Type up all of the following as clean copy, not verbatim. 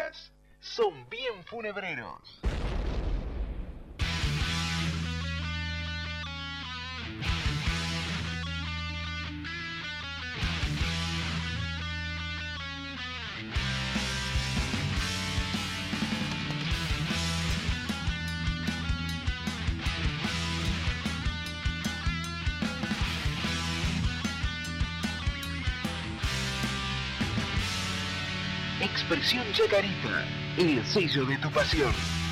Chacaretas son bien funebreros. Expresión Chacarita, el sello de tu pasión.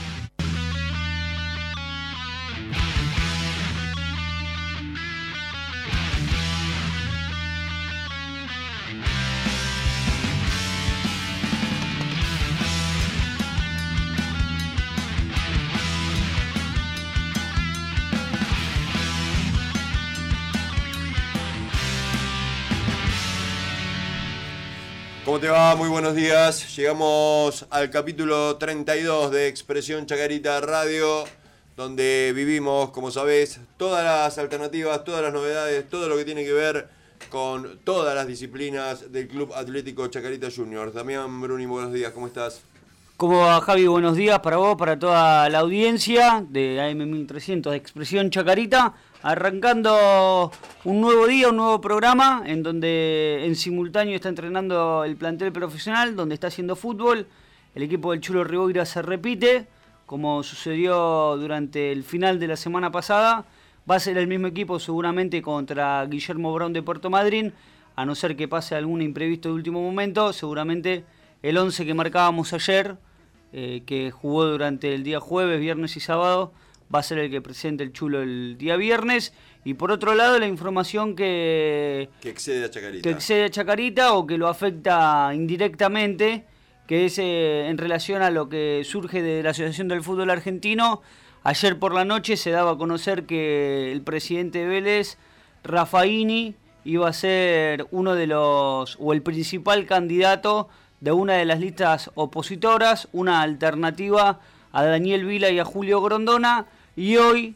¿Cómo te va? Muy buenos días. Llegamos al capítulo 32 de Expresión Chacarita Radio, donde vivimos, como sabés, todas las alternativas, todas las novedades, todo lo que tiene que ver con todas las disciplinas del Club Atlético Chacarita Juniors. Damián Bruni, buenos días, ¿cómo estás? ¿Cómo va, Javi? Buenos días para vos, para toda la audiencia de AM1300 de Expresión Chacarita. Arrancando un nuevo día, un nuevo programa, en donde en simultáneo está entrenando el plantel profesional, donde está haciendo fútbol. El equipo del Chulo Riboira se repite, como sucedió durante el final de la semana pasada. Va a ser el mismo equipo seguramente contra Guillermo Brown de Puerto Madryn, a no ser que pase algún imprevisto de último momento. Seguramente el 11 que marcábamos ayer, que jugó durante el día jueves, viernes y sábado, va a ser el que presente el Chulo el día viernes. Y por otro lado, la información que excede a Chacarita. Que excede a Chacarita o que lo afecta indirectamente, que es en relación a lo que surge de la Asociación del Fútbol Argentino. Ayer por la noche se daba a conocer que el presidente de Vélez, Raffaini, iba a ser uno de los, o el principal candidato de una de las listas opositoras, una alternativa a Daniel Vila y a Julio Grondona. Y hoy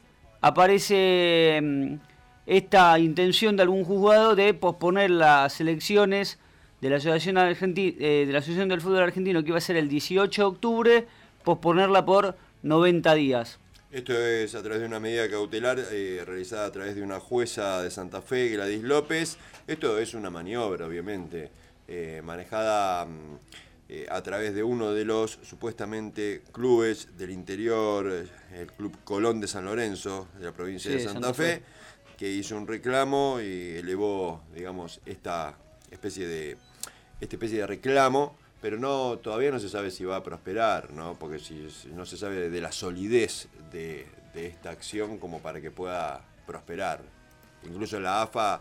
aparece esta intención de algún juzgado de posponer las elecciones de la Asociación del Fútbol Argentino, que iba a ser el 18 de octubre, posponerla por 90 días. Esto es a través de una medida cautelar realizada a través de una jueza de Santa Fe, Gladys López. Esto es una maniobra, obviamente, manejada a través de uno de los supuestamente clubes del interior, el Club Colón de San Lorenzo, de la provincia de Santa Fe, que hizo un reclamo y elevó, digamos, esta especie de reclamo, pero todavía no se sabe si va a prosperar, ¿no? Porque si no se sabe de la solidez de esta acción como para que pueda prosperar. Incluso la AFA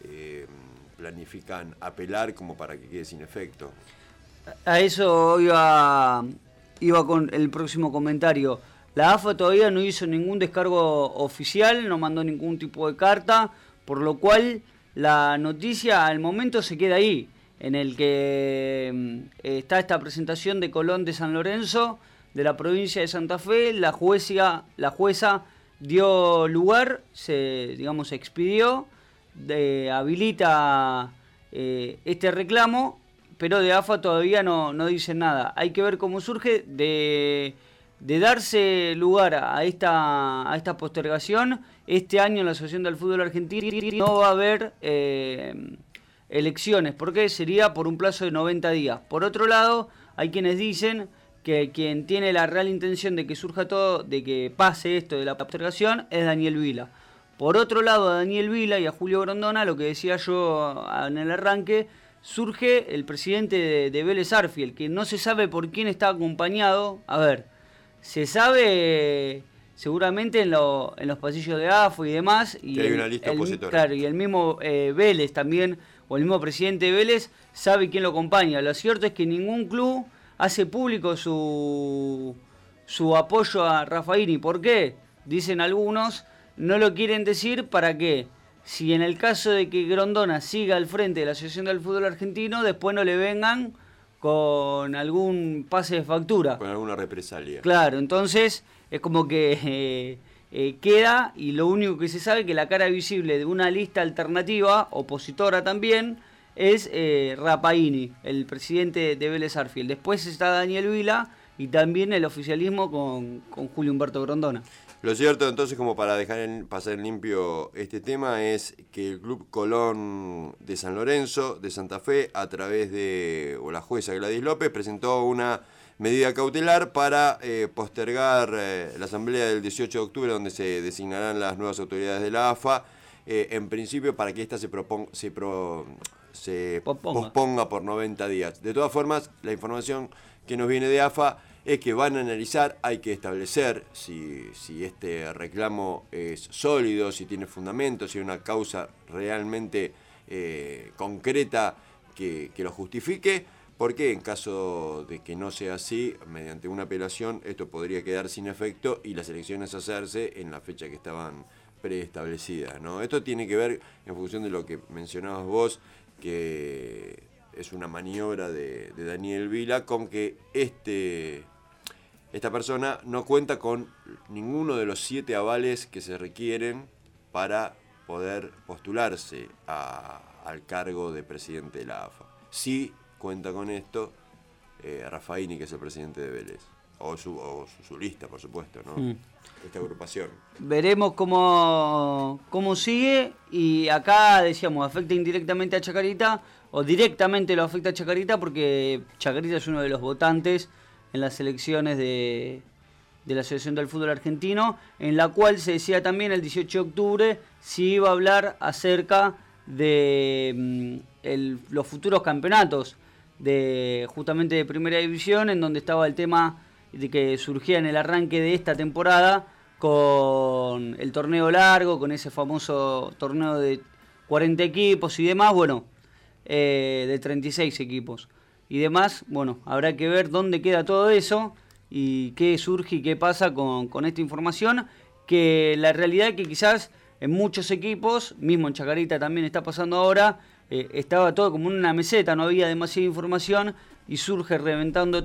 planifican apelar como para que quede sin efecto. A eso iba con el próximo comentario. La AFA todavía no hizo ningún descargo oficial, no mandó ningún tipo de carta, por lo cual la noticia al momento se queda ahí, en el que está esta presentación de Colón de San Lorenzo, de la provincia de Santa Fe. La jueza dio lugar, se expidió, habilita este reclamo, pero de AFA todavía no dicen nada. Hay que ver cómo surge. De darse lugar a esta postergación, este año en la Asociación del Fútbol Argentino no va a haber elecciones, porque sería por un plazo de 90 días. Por otro lado, hay quienes dicen que quien tiene la real intención de que surja todo, de que pase esto de la postergación, es Daniel Vila. Por otro lado, a Daniel Vila y a Julio Grondona, lo que decía yo en el arranque, surge el presidente de Vélez Arfield, que no se sabe por quién está acompañado. A ver, se sabe seguramente en los pasillos de AFA y demás. Y que hay una lista opositora. Claro, y el mismo Vélez también, o el mismo presidente de Vélez, sabe quién lo acompaña. Lo cierto es que ningún club hace público su apoyo a Raffaini. ¿Por qué? Dicen algunos, no lo quieren decir para qué. Si en el caso de que Grondona siga al frente de la Asociación del Fútbol Argentino, después no le vengan con algún pase de factura. Con alguna represalia. Claro, entonces es como que queda, y lo único que se sabe es que la cara visible de una lista alternativa, opositora también, es Rappaini, el presidente de Vélez Sarsfield. Después está Daniel Vila y también el oficialismo con Julio Humberto Grondona. Lo cierto, entonces, como para dejar pasar en limpio este tema, es que el Club Colón de San Lorenzo, de Santa Fe, a través de la jueza Gladys López, presentó una medida cautelar para postergar la asamblea del 18 de octubre, donde se designarán las nuevas autoridades de la AFA, en principio para que ésta se posponga por 90 días. De todas formas, la información que nos viene de AFA es que van a analizar, hay que establecer si este reclamo es sólido, si tiene fundamento, si hay una causa realmente concreta que lo justifique, porque en caso de que no sea así, mediante una apelación, esto podría quedar sin efecto y las elecciones hacerse en la fecha que estaban preestablecidas, ¿no? Esto tiene que ver, en función de lo que mencionabas vos, que es una maniobra de Daniel Vila, con que esta persona no cuenta con ninguno de los 7 avales que se requieren para poder postularse al cargo de presidente de la AFA. Sí cuenta con esto Rappaini, que es el presidente de Vélez, o su lista, por supuesto, ¿no? Esta agrupación. Veremos cómo sigue, y acá decíamos, afecta indirectamente a Chacarita, o directamente lo afecta a Chacarita, porque Chacarita es uno de los votantes en las elecciones de la Asociación del Fútbol Argentino, en la cual se decía también el 18 de octubre si iba a hablar acerca de los futuros campeonatos justamente de Primera División, en donde estaba el tema de que surgía en el arranque de esta temporada con el torneo largo, con ese famoso torneo de 40 equipos y demás, de 36 equipos y demás. Bueno, habrá que ver dónde queda todo eso y qué surge y qué pasa con esta información, que la realidad es que quizás en muchos equipos, mismo en Chacarita también está pasando ahora, estaba todo como en una meseta, no había demasiada información y surge reventando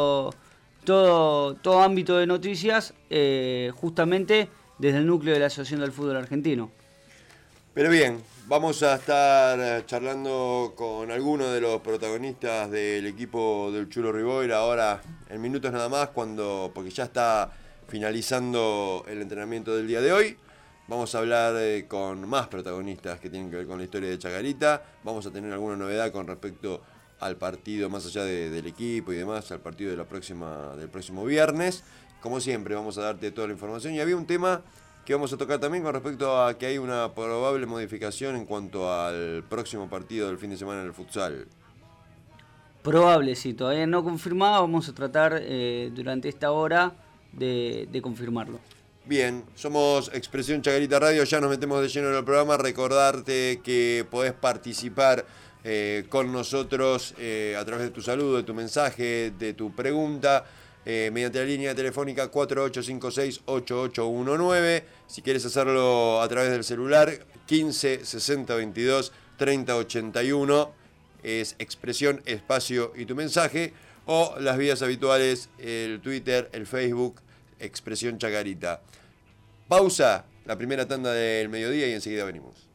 todo ámbito de noticias, justamente desde el núcleo de la Asociación del Fútbol Argentino. Pero bien, vamos a estar charlando con algunos de los protagonistas del equipo del Chulo Riboira ahora en minutos nada más, porque ya está finalizando el entrenamiento del día de hoy. Vamos a hablar con más protagonistas que tienen que ver con la historia de Chacarita. Vamos a tener alguna novedad con respecto al partido, más allá del equipo y demás, al partido del próximo viernes. Como siempre, vamos a darte toda la información. Y había un tema que vamos a tocar también con respecto a que hay una probable modificación en cuanto al próximo partido del fin de semana en el futsal. Probable, sí, todavía no confirmado. Vamos a tratar durante esta hora de confirmarlo. Bien, somos Expresión Chacarita Radio, ya nos metemos de lleno en el programa. Recordarte que podés participar con nosotros a través de tu saludo, de tu mensaje, de tu pregunta, mediante la línea telefónica 4856-8819. Si quieres hacerlo a través del celular, 15 60 22 30 81, es Expresión, espacio y tu mensaje, o las vías habituales, el Twitter, el Facebook, Expresión Chacarita. Pausa, la primera tanda del mediodía y enseguida venimos.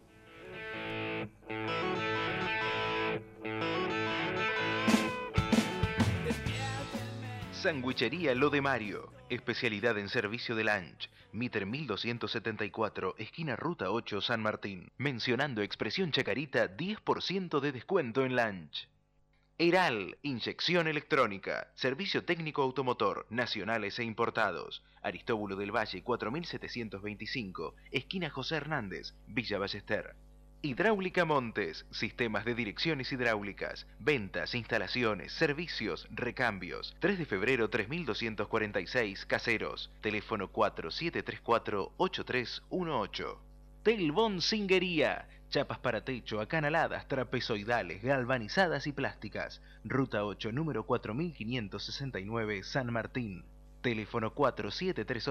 Sandwichería Lo de Mario, especialidad en servicio de lunch. Mitre 1274, esquina Ruta 8, San Martín. Mencionando Expresión Chacarita, 10% de descuento en lunch. Eral, inyección electrónica, servicio técnico automotor, nacionales e importados. Aristóbulo del Valle 4725, esquina José Hernández, Villa Ballester. Hidráulica Montes, sistemas de direcciones hidráulicas, ventas, instalaciones, servicios, recambios. 3 de febrero 3246, Caseros. Teléfono 4734-8318. Telbón Singuería. Chapas para techo, acanaladas, trapezoidales, galvanizadas y plásticas. Ruta 8, número 4569, San Martín. Teléfono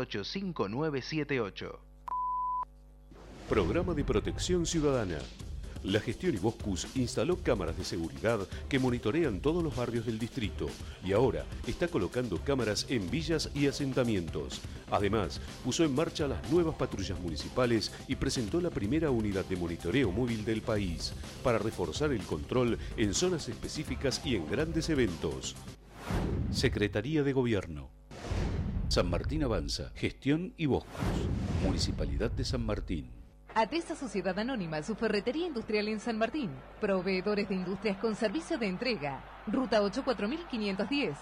4738-5978. Programa de Protección Ciudadana. La gestión Iboscus instaló cámaras de seguridad que monitorean todos los barrios del distrito y ahora está colocando cámaras en villas y asentamientos. Además, puso en marcha las nuevas patrullas municipales y presentó la primera unidad de monitoreo móvil del país para reforzar el control en zonas específicas y en grandes eventos. Secretaría de Gobierno. San Martín Avanza. Gestión Iboscus. Municipalidad de San Martín. Atesa Sociedad Anónima, su ferretería industrial en San Martín. Proveedores de industrias con servicio de entrega. Ruta 8 4510,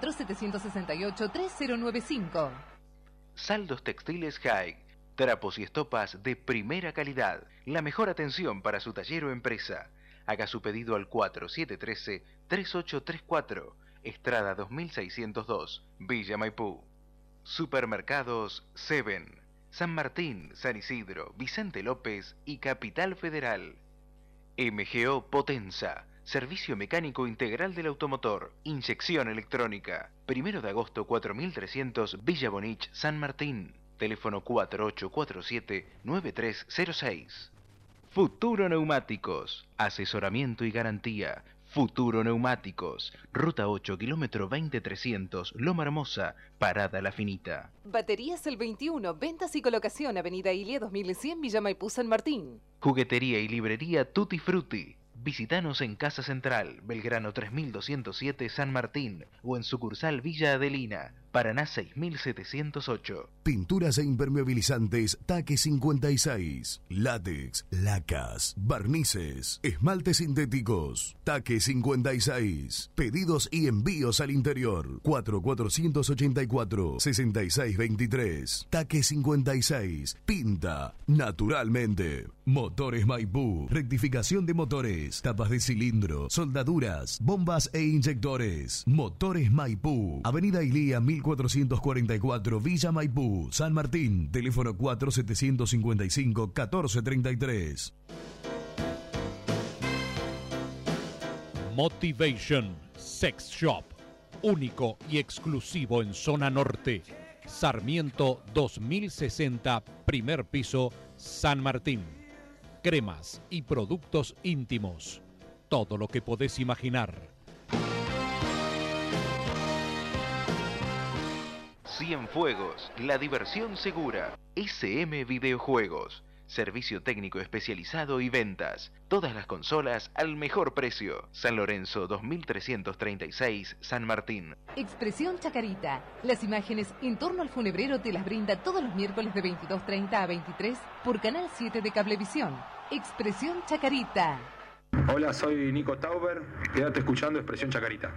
4768-3095. Saldos Textiles High. Trapos y estopas de primera calidad. La mejor atención para su taller o empresa. Haga su pedido al 4713-3834. Estrada 2602, Villa Maipú. Supermercados Seven. San Martín, San Isidro, Vicente López y Capital Federal. MGO Potenza. Servicio mecánico integral del automotor. Inyección electrónica. 1 de agosto 4300, Villa Bonich, San Martín. Teléfono 4847-9306. Futuro Neumáticos. Asesoramiento y garantía. Futuro Neumáticos. Ruta 8, kilómetro 20300, Loma Hermosa, Parada La Finita. Baterías El 21, ventas y colocación, Avenida Ilia 2100, Villa Maipú, San Martín. Juguetería y librería Tutti Frutti. Visítanos en Casa Central, Belgrano 3207, San Martín, o en sucursal Villa Adelina, Paraná 6708. Pinturas e impermeabilizantes Taque 56. Látex, lacas, barnices, esmaltes sintéticos. Taque 56. Pedidos y envíos al interior. 4484-6623. Taque 56. Pinta naturalmente. Motores Maipú. Rectificación de motores. Tapas de cilindro. Soldaduras. Bombas e inyectores. Motores Maipú. Avenida Ilía 1444, Villa Maipú, San Martín. Teléfono 4755-1433. Motivation Sex Shop. Único y exclusivo en zona norte. Sarmiento 2060, primer piso, San Martín. Cremas y productos íntimos. Todo lo que podés imaginar. Cienfuegos, la diversión segura. SM Videojuegos. Servicio técnico especializado y ventas. Todas las consolas al mejor precio. San Lorenzo 2336, San Martín. Expresión Chacarita. Las imágenes en torno al funebrero te las brinda todos los miércoles de 22:30 a 23 por Canal 7 de Cablevisión. Expresión Chacarita. Hola, soy Nico Tauber. Quédate escuchando Expresión Chacarita.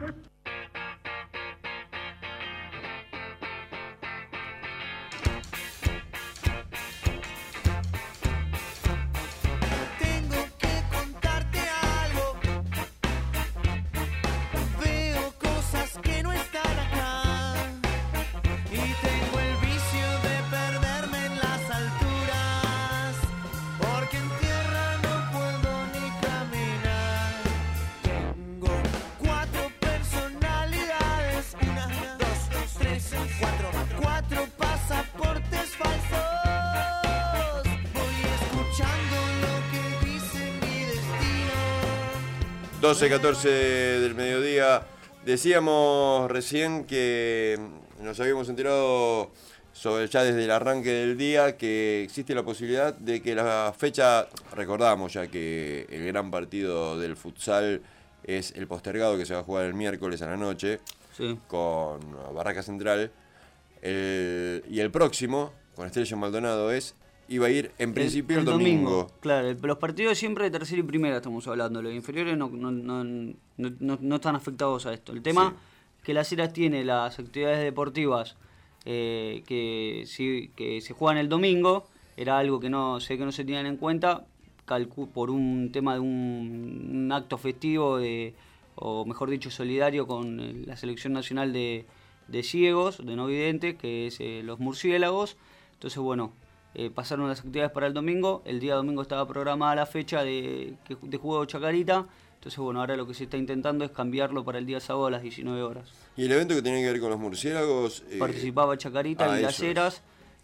pasaportes falsos. Voy escuchando lo que dice mi destino. 12:14 del mediodía. Decíamos recién que nos habíamos enterado ya desde el arranque del día que existe la posibilidad de que la fecha, recordamos ya que el gran partido del futsal es el postergado que se va a jugar el miércoles a la noche, sí, con Barraca Central, y el próximo, con Estrella Maldonado, iba a ir en principio el domingo. Claro, los partidos siempre de tercera y primera estamos hablando, los inferiores no están afectados a esto. El tema que Las Heras tiene las actividades deportivas que se juegan el domingo, era algo que no se tenían en cuenta por un tema de un acto festivo o mejor dicho solidario con la selección nacional de ciegos, de no videntes, que es los murciélagos. Entonces bueno, pasaron las actividades para el domingo. El día domingo estaba programada la fecha de juego Chacarita. Entonces bueno, ahora lo que se está intentando es cambiarlo para el día sábado a las 19 horas. ¿Y el evento que tiene que ver con los murciélagos? Participaba Chacarita y Las Heras.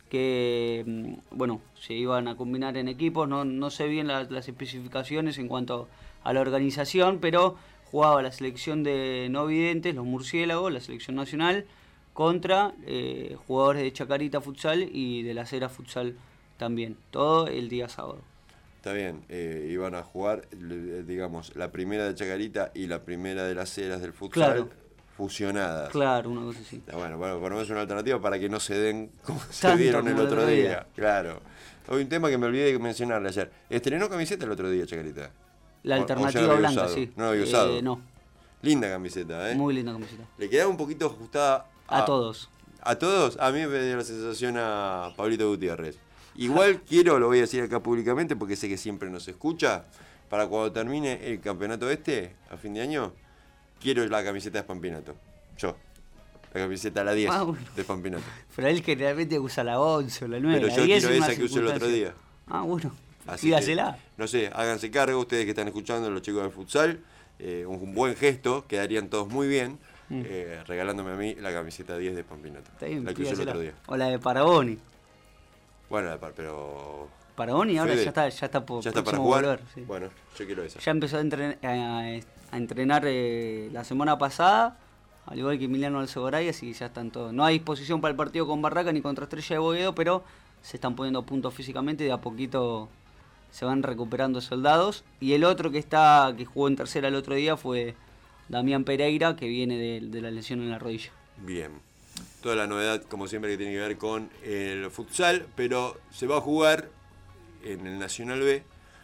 que bueno, se iban a combinar en equipos, no sé bien las especificaciones en cuanto a la organización, pero jugaba la selección de no videntes, los murciélagos, la selección nacional, contra jugadores de Chacarita Futsal y de La Cera Futsal también, todo el día sábado. Está bien, iban a jugar, digamos, la primera de Chacarita y la primera de Las Heras del futsal, Claro. Fusionadas. Claro, una cosa así. Bueno, por lo menos una alternativa para que no se den como se Tanto dieron el como el otro otro día. día. Claro. Hay un tema que me olvidé de mencionarle ayer. Estrenó camiseta el otro día, Chacarita. La O ya alternativa la había blanca, usado. sí. No la había usado. No, Linda camiseta, ¿eh? muy linda camiseta. Le quedaba un poquito ajustada A todos. ¿A todos? A mí me dio la sensación a Pablito Gutiérrez. Igual quiero, lo voy a decir acá públicamente porque sé que siempre nos escucha, para cuando termine el campeonato a fin de año, quiero la camiseta de Spampinato. Yo. La camiseta la 10 Bueno. de Spampinato. Pero él generalmente usa la 11 o la 9. Pero la yo 10 quiero es una esa que usé el otro circunstancia. día. Bueno, Así pídasela. que, no sé, háganse cargo ustedes que están escuchando, los chicos del futsal. Un buen gesto, quedarían todos muy bien, regalándome a mí la camiseta 10 de Spampinato. Está bien, La que usé el pídasela. otro día. O la de Paragoni. Bueno, pero... Paragoni ahora Fede, ya está por ¿ya está para próximo jugar? volver, sí. Bueno, yo quiero esa. Ya empezó a entrenar la semana pasada, al igual que Emiliano Alcegoray, así que ya están todos. No hay disposición para el partido con Barraca ni contra Estrella de Boedo, pero se están poniendo a punto físicamente y de a poquito se van recuperando soldados. Y el otro que jugó en tercera el otro día fue Damián Pereira, que viene de la lesión en la rodilla. Bien. Toda la novedad, como siempre, que tiene que ver con el futsal, pero se va a jugar en el Nacional B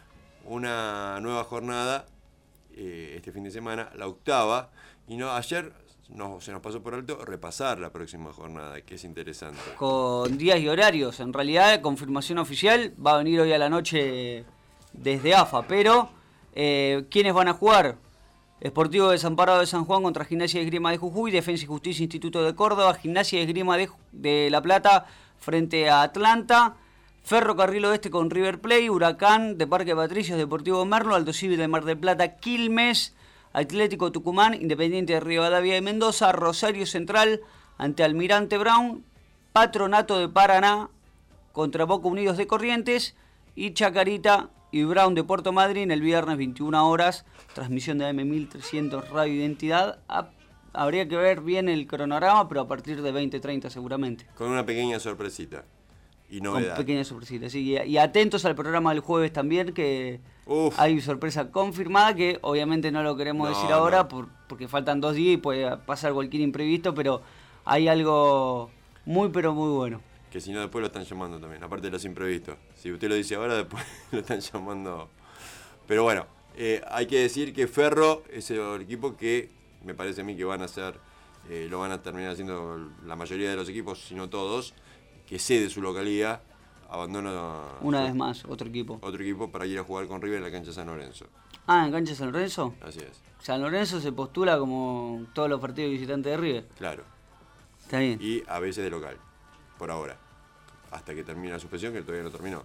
una nueva jornada este fin de semana, la 8ª, y ayer se nos pasó por alto repasar la próxima jornada, que es interesante. Con días y horarios, en realidad, confirmación oficial, va a venir hoy a la noche desde AFA, pero ¿quiénes van a jugar? Sportivo Desamparado de San Juan contra Gimnasia de Esgrima de Jujuy, Defensa y Justicia Instituto de Córdoba, Gimnasia de Esgrima de La Plata frente a Atlanta, Ferrocarril Oeste con River Plate, Huracán de Parque Patricios, Deportivo Merlo, Alto Civil de Mar del Plata, Quilmes, Atlético Tucumán, Independiente de Rivadavia de Mendoza, Rosario Central ante Almirante Brown, Patronato de Paraná contra Boca Unidos de Corrientes y Chacarita y Brown de Puerto Madryn el viernes 21 horas, transmisión de AM1300 Radio Identidad. Habría que ver bien el cronograma, pero a partir de 20:30 seguramente. Con una pequeña sorpresita y novedad. Con pequeñas sorpresitas, sí. Y atentos al programa del jueves también, que hay sorpresa confirmada, que obviamente no lo queremos decir ahora porque faltan 2 días y puede pasar cualquier imprevisto, pero hay algo muy pero muy bueno. Que si no, después lo están llamando también, aparte de los imprevistos. Si usted lo dice ahora, después lo están llamando. Pero bueno, hay que decir que Ferro es el equipo que me parece a mí que van a hacer, lo van a terminar haciendo la mayoría de los equipos, si no todos, que cede su localidad, abandona una vez más otro equipo para ir a jugar con River en la cancha San Lorenzo. ¿En cancha San Lorenzo? Así es. San Lorenzo se postula como todos los partidos visitantes de River. Claro. Está bien. Y a veces de local, por ahora, hasta que termine la suspensión, que todavía no terminó.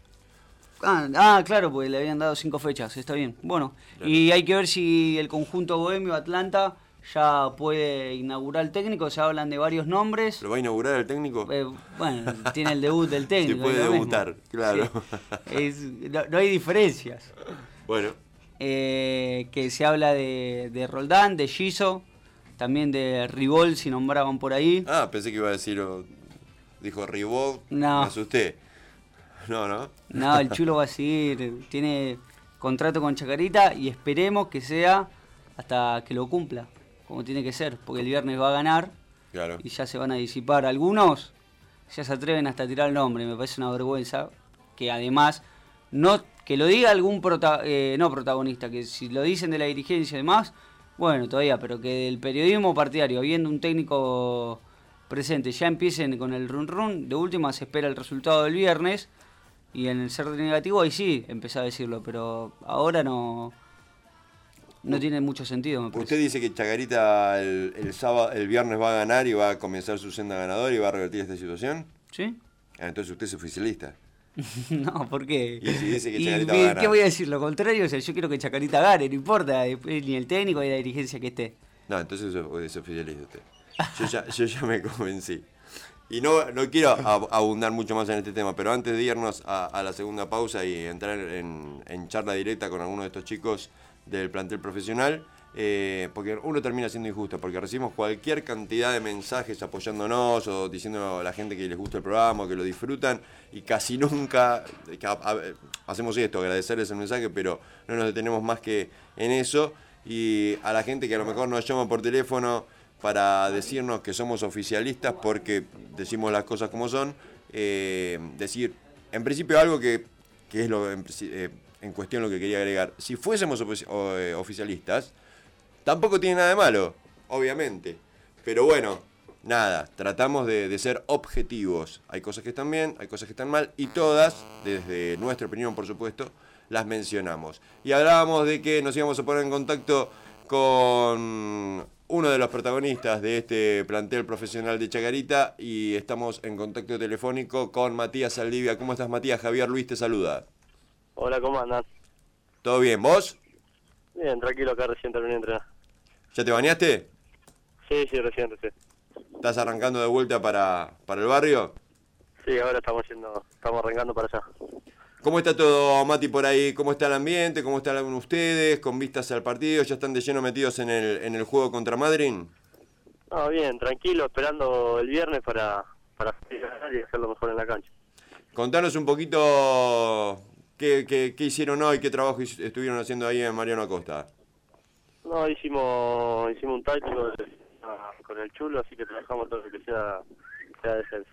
Claro, porque le habían dado 5 fechas, está bien. Bueno, claro. Y hay que ver si el conjunto bohemio Atlanta ya puede inaugurar el técnico, se hablan de varios nombres. ¿Lo va a inaugurar el técnico? Bueno, tiene el debut del técnico. Sí, puede debutar, mismo. Claro. Sí. No hay diferencias. Bueno. Que se habla de Roldán, de Giso, también de Ribol, si nombraban por ahí. Pensé que iba a decir, dijo Ribol, no. Me asusté. No. No, el Chulo va a seguir, tiene contrato con Chacarita y esperemos que sea hasta que lo cumpla, como tiene que ser, porque el viernes va a ganar. Claro. Y ya se van a disipar. Algunos ya se atreven hasta a tirar el nombre, me parece una vergüenza, que además, que lo diga algún no protagonista, que si lo dicen de la dirigencia y demás, bueno, todavía, pero que del periodismo partidario, habiendo un técnico presente, ya empiecen con el run, de última se espera el resultado del viernes, y en el ser negativo ahí sí empezá a decirlo, pero ahora no tiene mucho sentido, me parece. Usted dice que Chacarita el viernes va a ganar y va a comenzar su senda ganadora y va a revertir esta situación. ¿Sí? Entonces usted es oficialista. No, ¿por qué? Y si dice que Chacarita va a ganar. ¿Qué voy a decir? Lo contrario, o sea, yo quiero que Chacarita gane, no importa, ni el técnico ni la dirigencia que esté. No, entonces es oficialista usted. Yo ya me convencí. Y no quiero abundar mucho más en este tema, pero antes de irnos a la segunda pausa y entrar en charla directa con algunos de estos chicos del plantel profesional, porque uno termina siendo injusto, porque recibimos cualquier cantidad de mensajes apoyándonos o diciendo a la gente que les gusta el programa, que lo disfrutan, y casi nunca hacemos esto, agradecerles el mensaje, pero no nos detenemos más que en eso. Y a la gente que a lo mejor nos llama por teléfono para decirnos que somos oficialistas porque decimos las cosas como son, decir, en principio algo que es en cuestión lo que quería agregar. Si fuésemos oficialistas, tampoco tiene nada de malo, obviamente. Pero bueno, nada, tratamos de ser objetivos. Hay cosas que están bien, hay cosas que están mal, y todas, desde nuestra opinión, por supuesto, las mencionamos. Y hablábamos de que nos íbamos a poner en contacto con uno de los protagonistas de este plantel profesional de Chacarita, y estamos en contacto telefónico con Matías Saldivia. ¿Cómo estás, Matías? Javier Luis te saluda. Hola, ¿cómo andan? ¿Todo bien? ¿Vos? Bien, tranquilo, acá recién terminé de entrenar. ¿Ya te bañaste? Sí, recién. ¿Estás arrancando de vuelta para el barrio? Sí, ahora estamos arrancando para allá. ¿Cómo está todo, Mati, por ahí? ¿Cómo está el ambiente? ¿Cómo están ustedes con vistas al partido? ¿Ya están de lleno metidos en el juego contra Madrid? No, bien, tranquilo, esperando el viernes para ganar y hacerlo mejor en la cancha. Contanos un poquito qué hicieron hoy, qué trabajo estuvieron haciendo ahí en Mariano Acosta. No, hicimos un táctico con el Chulo, así que trabajamos todo lo que sea defensa.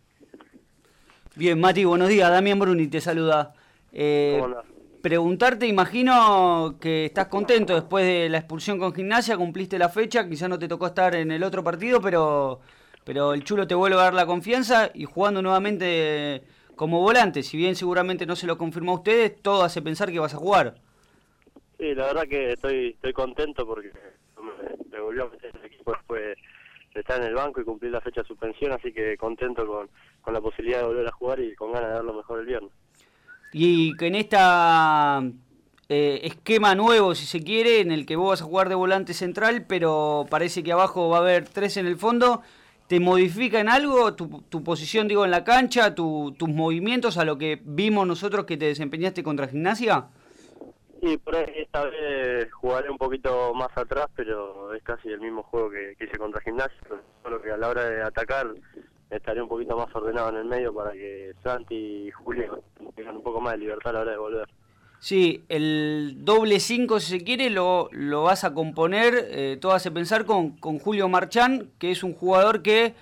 Bien, Mati, buenos días. Damián Bruni te saluda. ¿Cómo andás? Preguntarte, imagino que estás contento después de la expulsión con Gimnasia, cumpliste la fecha, quizás no te tocó estar en el otro partido, pero el Chulo te vuelve a dar la confianza y jugando nuevamente como volante, si bien seguramente no se lo confirmó a ustedes, todo hace pensar que vas a jugar. Sí, la verdad que estoy contento porque me volvió a meter en el equipo después de estar en el banco y cumplir la fecha de suspensión, así que contento con la posibilidad de volver a jugar y con ganas de dar lo mejor el viernes. Y que en esta esquema nuevo, si se quiere, en el que vos vas a jugar de volante central, pero parece que abajo va a haber 3 en el fondo, ¿te modifica en algo tu posición, digo, en la cancha, tus movimientos a lo que vimos nosotros que te desempeñaste contra Gimnasia? Sí, por ahí esta vez jugaré un poquito más atrás, pero es casi el mismo juego que hice contra Gimnasia, solo que a la hora de atacar estaré un poquito más ordenado en el medio para que Santi y Julio tengan un poco más de libertad a la hora de volver. Sí, el doble 5, si se quiere, lo vas a componer, todo hace pensar con Julio Marchán, que es un jugador que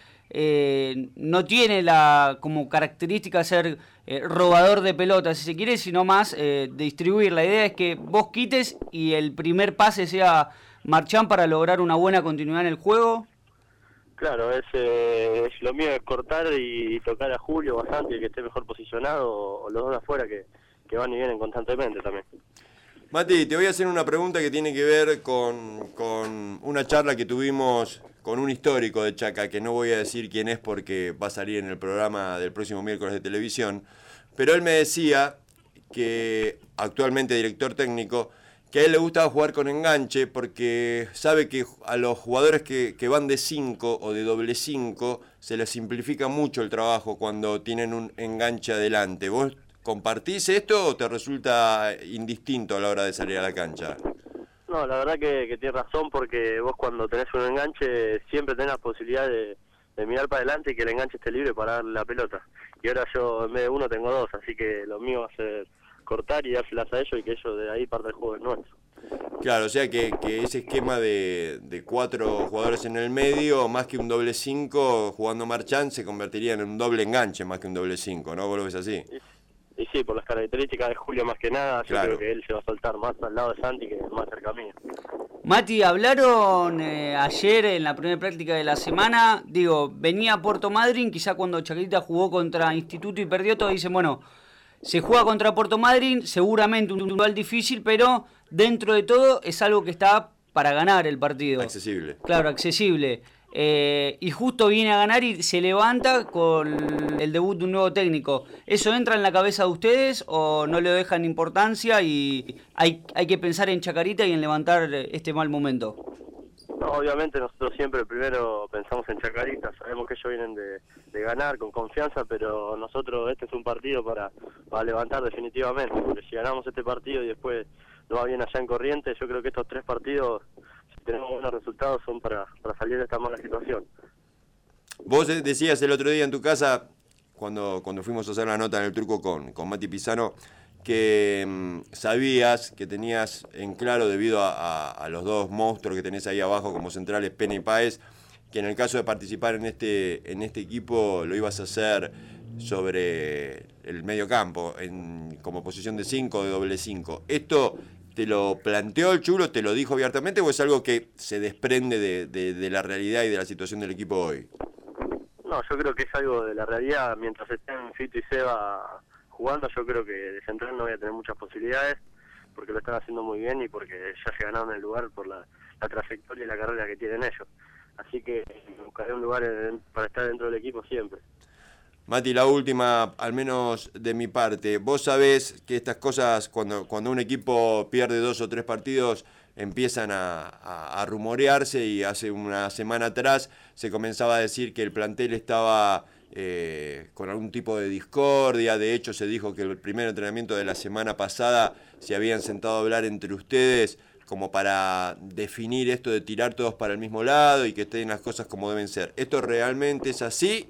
no tiene como característica ser robador de pelota, si se quiere, sino más de distribuir. La idea es que vos quites y el primer pase sea Marchán para lograr una buena continuidad en el juego. Claro, es lo mío es cortar y tocar a Julio o a Santi, el que esté mejor posicionado, o los dos de afuera que van y vienen constantemente también. Mati, te voy a hacer una pregunta que tiene que ver con una charla que tuvimos con un histórico de Chaca, que no voy a decir quién es porque va a salir en el programa del próximo miércoles de televisión, pero él me decía que, actualmente director técnico, que a él le gustaba jugar con enganche porque sabe que a los jugadores que van de 5 o de doble 5 se les simplifica mucho el trabajo cuando tienen un enganche adelante. ¿Vos compartís esto o te resulta indistinto a la hora de salir a la cancha? No, la verdad que tienes razón, porque vos cuando tenés un enganche siempre tenés la posibilidad de mirar para adelante y que el enganche esté libre para darle la pelota. Y ahora yo en vez de uno tengo 2, así que lo mío va a ser cortar y dárselas a ellos y que ellos de ahí parte el juego es nuestro. Claro, o sea que ese esquema de 4 jugadores en el medio, más que un doble 5, jugando Marchán, se convertiría en un doble enganche más que un doble 5, ¿no? ¿Vos lo ves así? Y sí, por las características de Julio más que nada, yo creo que él se va a soltar más al lado de Santi que más cerca mío. Mati, hablaron ayer en la primera práctica de la semana, venía Puerto Madryn, quizá cuando Chacarita jugó contra Instituto y perdió, todos dicen, bueno, se juega contra Puerto Madryn, seguramente un rival difícil, pero dentro de todo es algo que está para ganar el partido. Accesible. Claro, accesible. Y justo viene a ganar y se levanta con el debut de un nuevo técnico. ¿Eso entra en la cabeza de ustedes o no le dejan importancia y hay que pensar en Chacarita y en levantar este mal momento? No, obviamente nosotros siempre primero pensamos en Chacarita, sabemos que ellos vienen de ganar con confianza, pero nosotros este es un partido para levantar definitivamente, porque si ganamos este partido y después nos va bien allá en Corrientes, yo creo que estos 3 partidos, si tenemos buenos resultados, son para salir de esta mala situación. Vos decías el otro día en tu casa, cuando fuimos a hacer la nota en el Turco con Mati Pisano, que sabías que tenías en claro, debido a los dos monstruos que tenés ahí abajo como centrales, Pena y Páez, que en el caso de participar en este equipo lo ibas a hacer sobre el medio campo, como posición de 5 o de doble 5. ¿Esto te lo planteó el Chulo, te lo dijo abiertamente, o es algo que se desprende de la realidad y de la situación del equipo hoy? No, yo creo que es algo de la realidad. Mientras estén Fito y Seba jugando, yo creo que de central no voy a tener muchas posibilidades, porque lo están haciendo muy bien y porque ya se ganaron el lugar por la trayectoria y la carrera que tienen ellos. Así que buscaré un lugar para estar dentro del equipo siempre. Mati, la última, al menos de mi parte. Vos sabés que estas cosas, cuando un equipo pierde 2 o 3 partidos, empiezan a rumorearse, y hace una semana atrás se comenzaba a decir que el plantel estaba con algún tipo de discordia. De hecho, se dijo que el primer entrenamiento de la semana pasada se habían sentado a hablar entre ustedes como para definir esto de tirar todos para el mismo lado y que estén las cosas como deben ser. ¿Esto realmente es así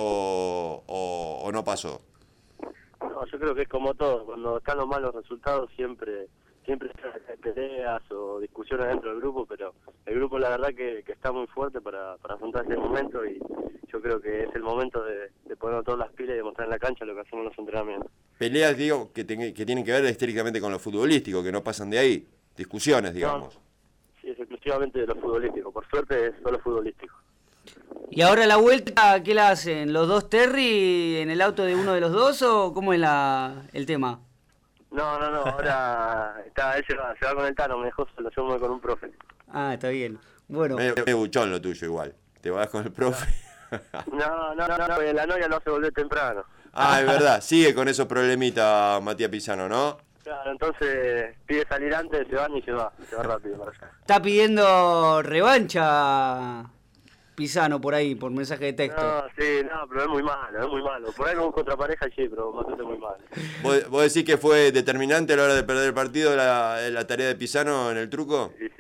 o no pasó? No, yo creo que es como todo. Cuando están los malos resultados siempre hay peleas o discusiones dentro del grupo, pero el grupo la verdad que está muy fuerte para afrontar este momento, y yo creo que es el momento de poner todas las pilas y demostrar en la cancha lo que hacemos en los entrenamientos. Peleas, digo, que tienen que ver estrictamente con lo futbolístico, que no pasan de ahí. Discusiones, digamos. No, sí, es exclusivamente de lo futbolístico. Por suerte es solo futbolístico. ¿Y ahora la vuelta qué la hacen? ¿Los dos Terry en el auto de uno de los dos o cómo es el tema? No, ahora él se va con el Tano, me dejó solo, yo me voy con un profe. Ah, está bien. Bueno. Me buchón lo tuyo igual. ¿Te vas con el profe? No, la novia lo hace volver temprano. Ah, es verdad, sigue con esos problemitas Matías Pisano, ¿no? Claro, entonces pide salir antes, se va rápido para allá. Está pidiendo revancha Pisano por ahí, por mensaje de texto. No, pero es muy malo. Por ahí no busco otra pareja, sí, pero bastante muy malo. ¿Vos decís que fue determinante a la hora de perder el partido la tarea de Pisano en el Truco? Sí.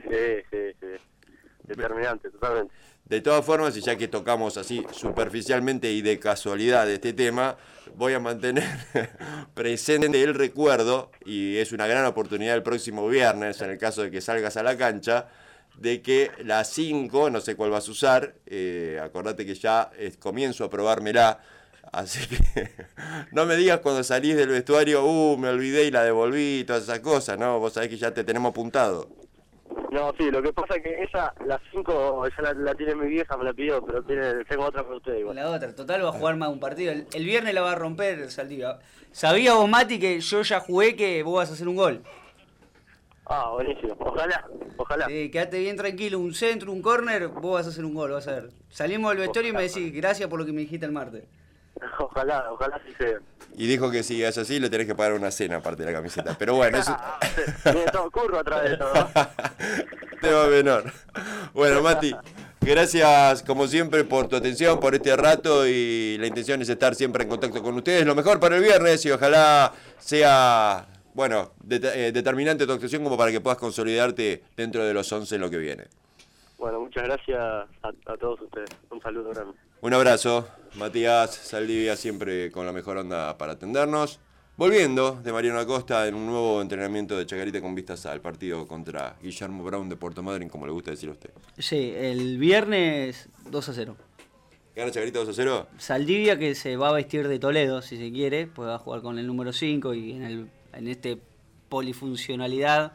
Determinante, totalmente. De todas formas, y ya que tocamos así superficialmente y de casualidad este tema, voy a mantener presente el recuerdo, y es una gran oportunidad el próximo viernes, en el caso de que salgas a la cancha, de que la 5, no sé cuál vas a usar, acordate que ya comienzo a probármela, así que no me digas cuando salís del vestuario, me olvidé y la devolví y todas esas cosas, ¿no? Vos sabés que ya te tenemos apuntado. No, sí, lo que pasa es que la 5, ya la tiene mi vieja, me la pidió, pero tengo otra para ustedes igual. La otra, total va a jugar más un partido. El viernes la va a romper Saldivia. ¿Sabía vos, Mati, que yo ya jugué que vos vas a hacer un gol? Ah, buenísimo, ojalá. Quédate bien tranquilo, un centro, un córner, vos vas a hacer un gol, vas a ver. Salimos del vestuario y me decís, gracias por lo que me dijiste el martes. Ojalá sí sea. Y dijo que si es así, le tenés que pagar una cena aparte de la camiseta. Pero bueno, eso... Tiene todo curro atrás de todo. Tema menor. Bueno, Mati, gracias como siempre por tu atención, por este rato, y la intención es estar siempre en contacto con ustedes. Lo mejor para el viernes, y ojalá sea, determinante tu actuación como para que puedas consolidarte dentro de los 11 en lo que viene. Bueno, muchas gracias a todos ustedes. Un saludo grande. Un abrazo, Matías Saldivia, siempre con la mejor onda para atendernos. Volviendo de Mariano Acosta en un nuevo entrenamiento de Chacarita con vistas al partido contra Guillermo Brown de Puerto Madryn, como le gusta decir a usted. Sí, el viernes 2-0. ¿Gana Chacarita 2-0? Saldivia, que se va a vestir de Toledo, si se quiere, pues va a jugar con el número 5 y en este polifuncionalidad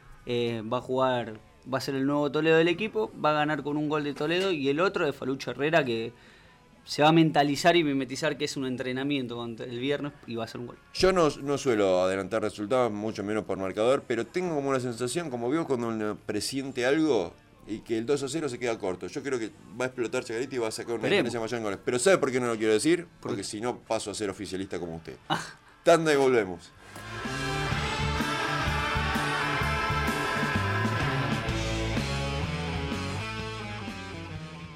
va a ser el nuevo Toledo del equipo, va a ganar con un gol de Toledo, y el otro de Falucho Herrera, que se va a mentalizar y mimetizar que es un entrenamiento el viernes y va a ser un gol. Yo no suelo adelantar resultados, mucho menos por marcador, pero tengo como una sensación, como veo cuando uno presiente algo y que el 2-0 se queda corto. Yo creo que va a explotar Chacarita y va a sacar una diferencia mayor en goles. Pero ¿sabe por qué no lo quiero decir? Porque si no paso a ser oficialista como usted. Tanda y volvemos.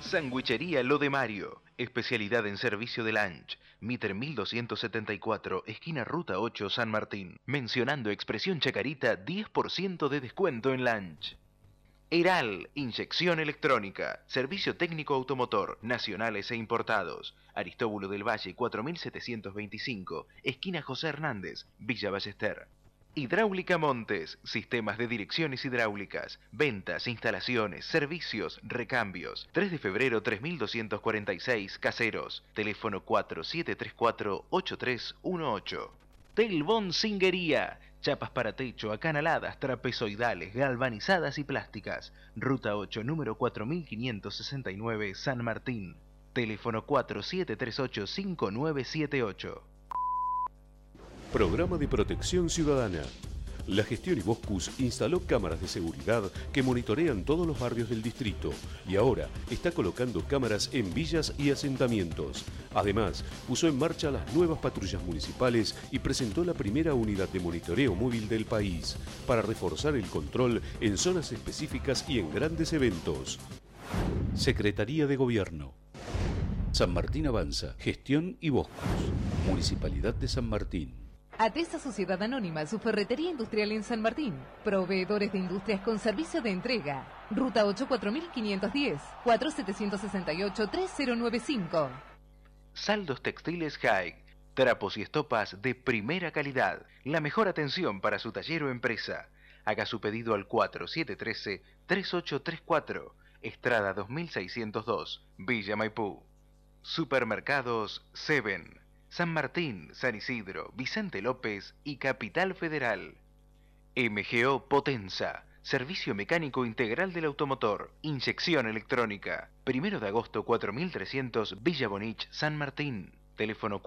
Sandwichería Lo de Mario, especialidad en servicio de lunch. Mitre 1274, esquina Ruta 8, San Martín. Mencionando expresión Chacarita, 10% de descuento en lunch. Eral, inyección electrónica, servicio técnico automotor, nacionales e importados. Aristóbulo del Valle 4725, esquina José Hernández, Villa Ballester. Hidráulica Montes, sistemas de direcciones hidráulicas, ventas, instalaciones, servicios, recambios. 3 de febrero 3246, Caseros. Teléfono 4734-8318. Telbón Singuería, chapas para techo, acanaladas, trapezoidales, galvanizadas y plásticas. Ruta 8, número 4569, San Martín. Teléfono 4738-5978. Programa de Protección Ciudadana. La gestión Iboscus instaló cámaras de seguridad que monitorean todos los barrios del distrito y ahora está colocando cámaras en villas y asentamientos. Además, puso en marcha las nuevas patrullas municipales y presentó la primera unidad de monitoreo móvil del país para reforzar el control en zonas específicas y en grandes eventos. Secretaría de Gobierno. San Martín Avanza. Gestión Iboscus. Municipalidad de San Martín. Atesa Sociedad Anónima, su ferretería industrial en San Martín. Proveedores de industrias con servicio de entrega. Ruta 8 4510, 4768-3095. Saldos Textiles High. Trapos y estopas de primera calidad. La mejor atención para su taller o empresa. Haga su pedido al 4713-3834. Estrada 2602, Villa Maipú. Supermercados Seven. San Martín, San Isidro, Vicente López y Capital Federal. MGO Potenza, servicio mecánico integral del automotor, inyección electrónica. 1 de agosto 4300, Villa Bonich, San Martín. Teléfono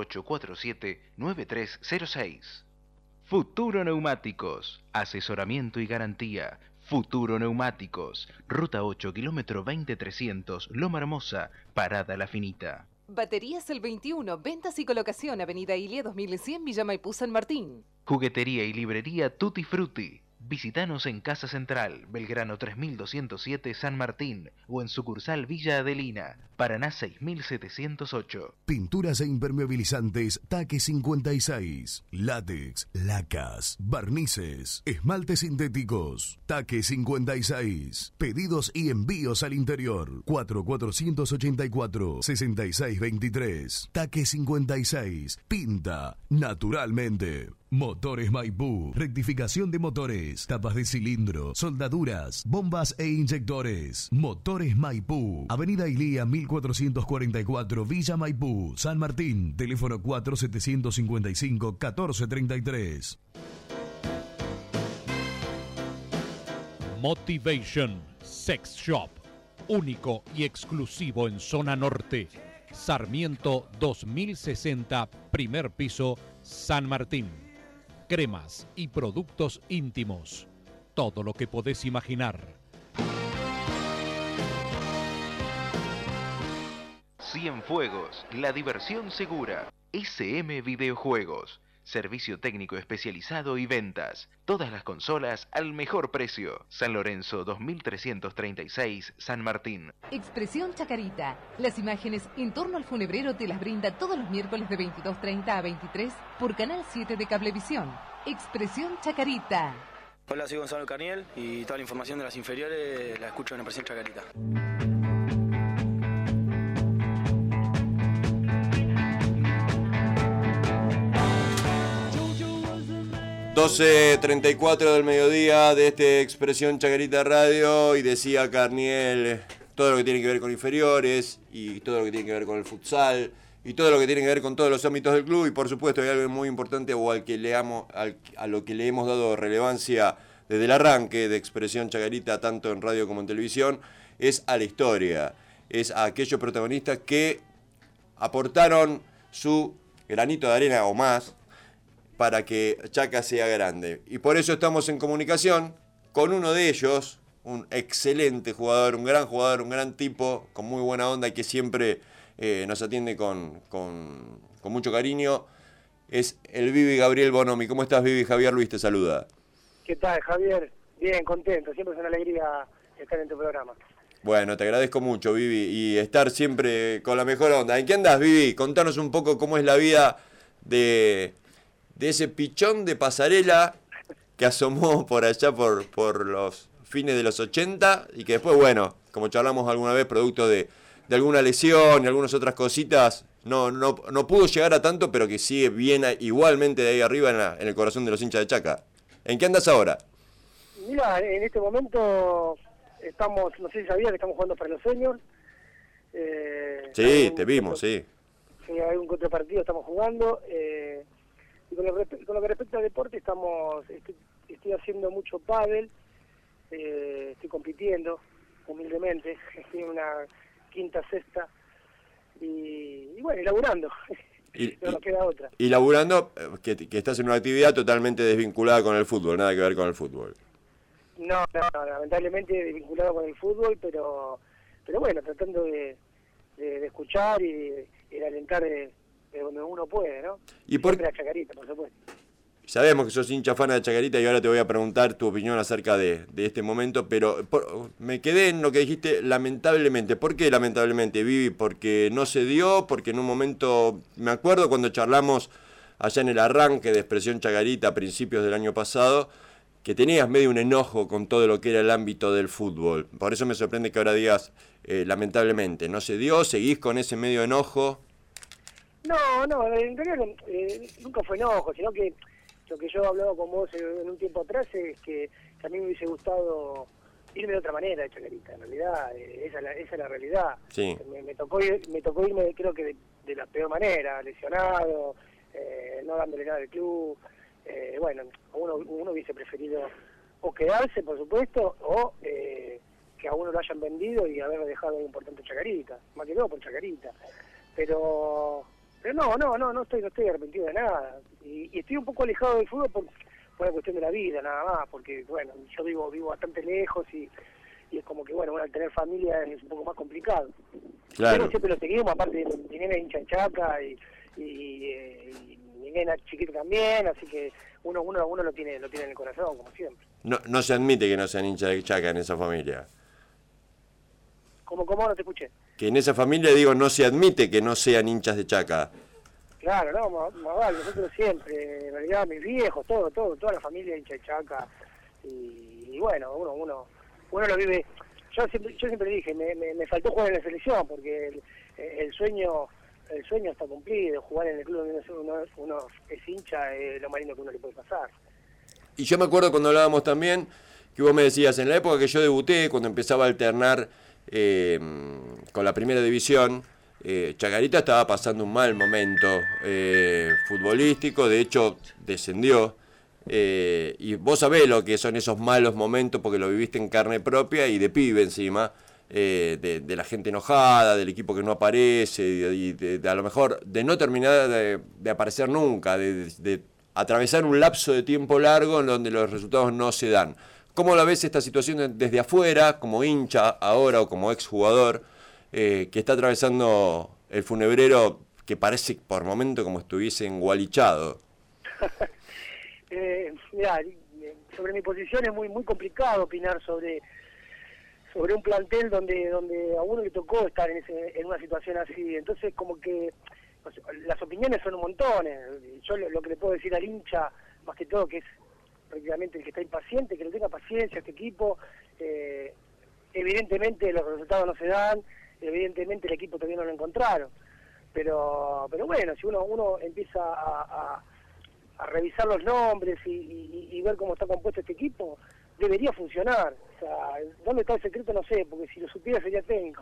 4847-9306. Futuro Neumáticos, asesoramiento y garantía. Futuro Neumáticos, Ruta 8, kilómetro 20300, Loma Hermosa, Parada La Finita. Baterías El 21, ventas y colocación, Avenida Ilia 2100, Villa Maipú, San Martín. Juguetería y librería Tutti Frutti. Visítanos en Casa Central, Belgrano 3207, San Martín, o en sucursal Villa Adelina, Paraná 6708. Pinturas e impermeabilizantes Taque 56. Látex, lacas, barnices, esmaltes sintéticos. Taque 56. Pedidos y envíos al interior. 4484-6623. Taque 56. Pinta naturalmente. Motores Maipú. Rectificación de motores. Tapas de cilindro. Soldaduras. Bombas e inyectores. Motores Maipú. Avenida Ilía 1444, Villa Maipú, San Martín. Teléfono 4755-1433. Motivation Sex Shop. Único y exclusivo en zona norte. Sarmiento 2060, primer piso, San Martín. Cremas y productos íntimos. Todo lo que podés imaginar. Cienfuegos, la diversión segura. SM Videojuegos, servicio técnico especializado y ventas. Todas las consolas al mejor precio. San Lorenzo 2336, San Martín. Expresión Chacarita. Las imágenes en torno al funebrero te las brinda todos los miércoles de 22:30 a 23 por Canal 7 de Cablevisión. Expresión Chacarita. Hola, soy Gonzalo Carniel y toda la información de las inferiores la escucho en Expresión Chacarita. 12:34 del mediodía de Expresión Chacarita Radio, y decía Carniel todo lo que tiene que ver con inferiores y todo lo que tiene que ver con el futsal y todo lo que tiene que ver con todos los ámbitos del club, y por supuesto hay algo muy importante o a lo que le hemos dado relevancia desde el arranque de Expresión Chacarita, tanto en radio como en televisión, es a la historia, es a aquellos protagonistas que aportaron su granito de arena o más para que Chaca sea grande. Y por eso estamos en comunicación con uno de ellos, un excelente jugador, un gran tipo, con muy buena onda y que siempre nos atiende con mucho cariño. Es el Vivi Gabriel Bonomi. ¿Cómo estás, Vivi? Javier Luis te saluda. ¿Qué tal, Javier? Bien, contento. Siempre es una alegría estar en tu programa. Bueno, te agradezco mucho, Vivi, y estar siempre con la mejor onda. ¿En qué andás, Vivi? Contanos un poco cómo es la vida de ese pichón de pasarela que asomó por allá por los fines de los 80 y que después, bueno, como charlamos alguna vez, producto de alguna lesión y algunas otras cositas, no pudo llegar a tanto, pero que sigue bien igualmente de ahí arriba en el corazón de los hinchas de Chaca. ¿En qué andas ahora? Mira, en este momento estamos, no sé si sabías que estamos jugando para los seniors. Sí, te vimos, sí. Sí, hay un contrapartido, estamos jugando. Y con lo que respecta al deporte, estoy haciendo mucho pádel, estoy compitiendo, humildemente, estoy en una quinta, sexta, y bueno, y laburando. No nos queda otra. Y laburando, que estás en una actividad totalmente desvinculada con el fútbol, nada que ver con el fútbol. No, lamentablemente vinculado con el fútbol, pero bueno, tratando de escuchar y de alentar de donde uno puede, ¿no? Y siempre la Chacarita, por supuesto. Sabemos que sos hincha fana de Chacarita y ahora te voy a preguntar tu opinión acerca de este momento, pero me quedé en lo que dijiste, lamentablemente. ¿Por qué lamentablemente, Vivi? ¿Porque no se dio? Porque en un momento, me acuerdo cuando charlamos allá en el arranque de Expresión Chacarita a principios del año pasado, que tenías medio un enojo con todo lo que era el ámbito del fútbol. Por eso me sorprende que ahora digas, lamentablemente, ¿no se dio? ¿Seguís con ese medio enojo? No, en realidad nunca fue enojo, sino que lo que yo he hablado con vos en un tiempo atrás es que a mí me hubiese gustado irme de otra manera de Chacarita. En realidad, esa es la realidad. Sí. Me tocó irme, creo que de la peor manera, lesionado, no dándole nada al club. Bueno, uno hubiese preferido o quedarse, por supuesto, o que a uno lo hayan vendido y haber dejado un importante Chacarita, más que todo por Chacarita. Pero no estoy arrepentido de nada. Y estoy un poco alejado del fútbol por una cuestión de la vida, nada más, porque, bueno, yo vivo bastante lejos y es como que, bueno, al tener familia es un poco más complicado. Claro. Pero siempre lo seguimos, aparte mi nena hincha en Chaca y mi nena chiquita también, así que uno lo tiene en el corazón, como siempre. No se admite que no sean hinchas de Chaca en esa familia. ¿Cómo no te escuché? Que en esa familia, digo, no se admite que no sean hinchas de Chaca. Claro, más vale, nosotros siempre, en realidad mis viejos, toda la familia hincha de Chaca, y bueno, uno lo vive. Yo siempre dije, me faltó jugar en la selección, porque el sueño está cumplido, jugar en el club donde uno es hincha es lo más lindo que uno le puede pasar. Y yo me acuerdo cuando hablábamos también, que vos me decías, en la época que yo debuté, cuando empezaba a alternar con la primera división, Chacarita estaba pasando un mal momento futbolístico, de hecho descendió, y vos sabés lo que son esos malos momentos porque lo viviste en carne propia y de pibe encima, de la gente enojada, del equipo que no aparece, y de a lo mejor de no terminar de aparecer nunca, de atravesar un lapso de tiempo largo en donde los resultados no se dan. ¿Cómo la ves esta situación desde afuera, como hincha ahora o como exjugador, que está atravesando el funebrero que parece por momento como estuviese engualichado? Mirá, sobre mi posición es muy complicado opinar sobre un plantel donde a uno le tocó estar en una situación así. Entonces, como que las opiniones son un montón. Yo lo que le puedo decir al hincha, más que todo, que es prácticamente el que está impaciente, que no tenga paciencia a este equipo. Evidentemente los resultados no se dan, evidentemente el equipo todavía no lo encontraron, pero bueno, si uno empieza a revisar los nombres y ver cómo está compuesto este equipo, debería funcionar. O sea, ¿dónde está el secreto? No sé, porque si lo supiera sería técnico.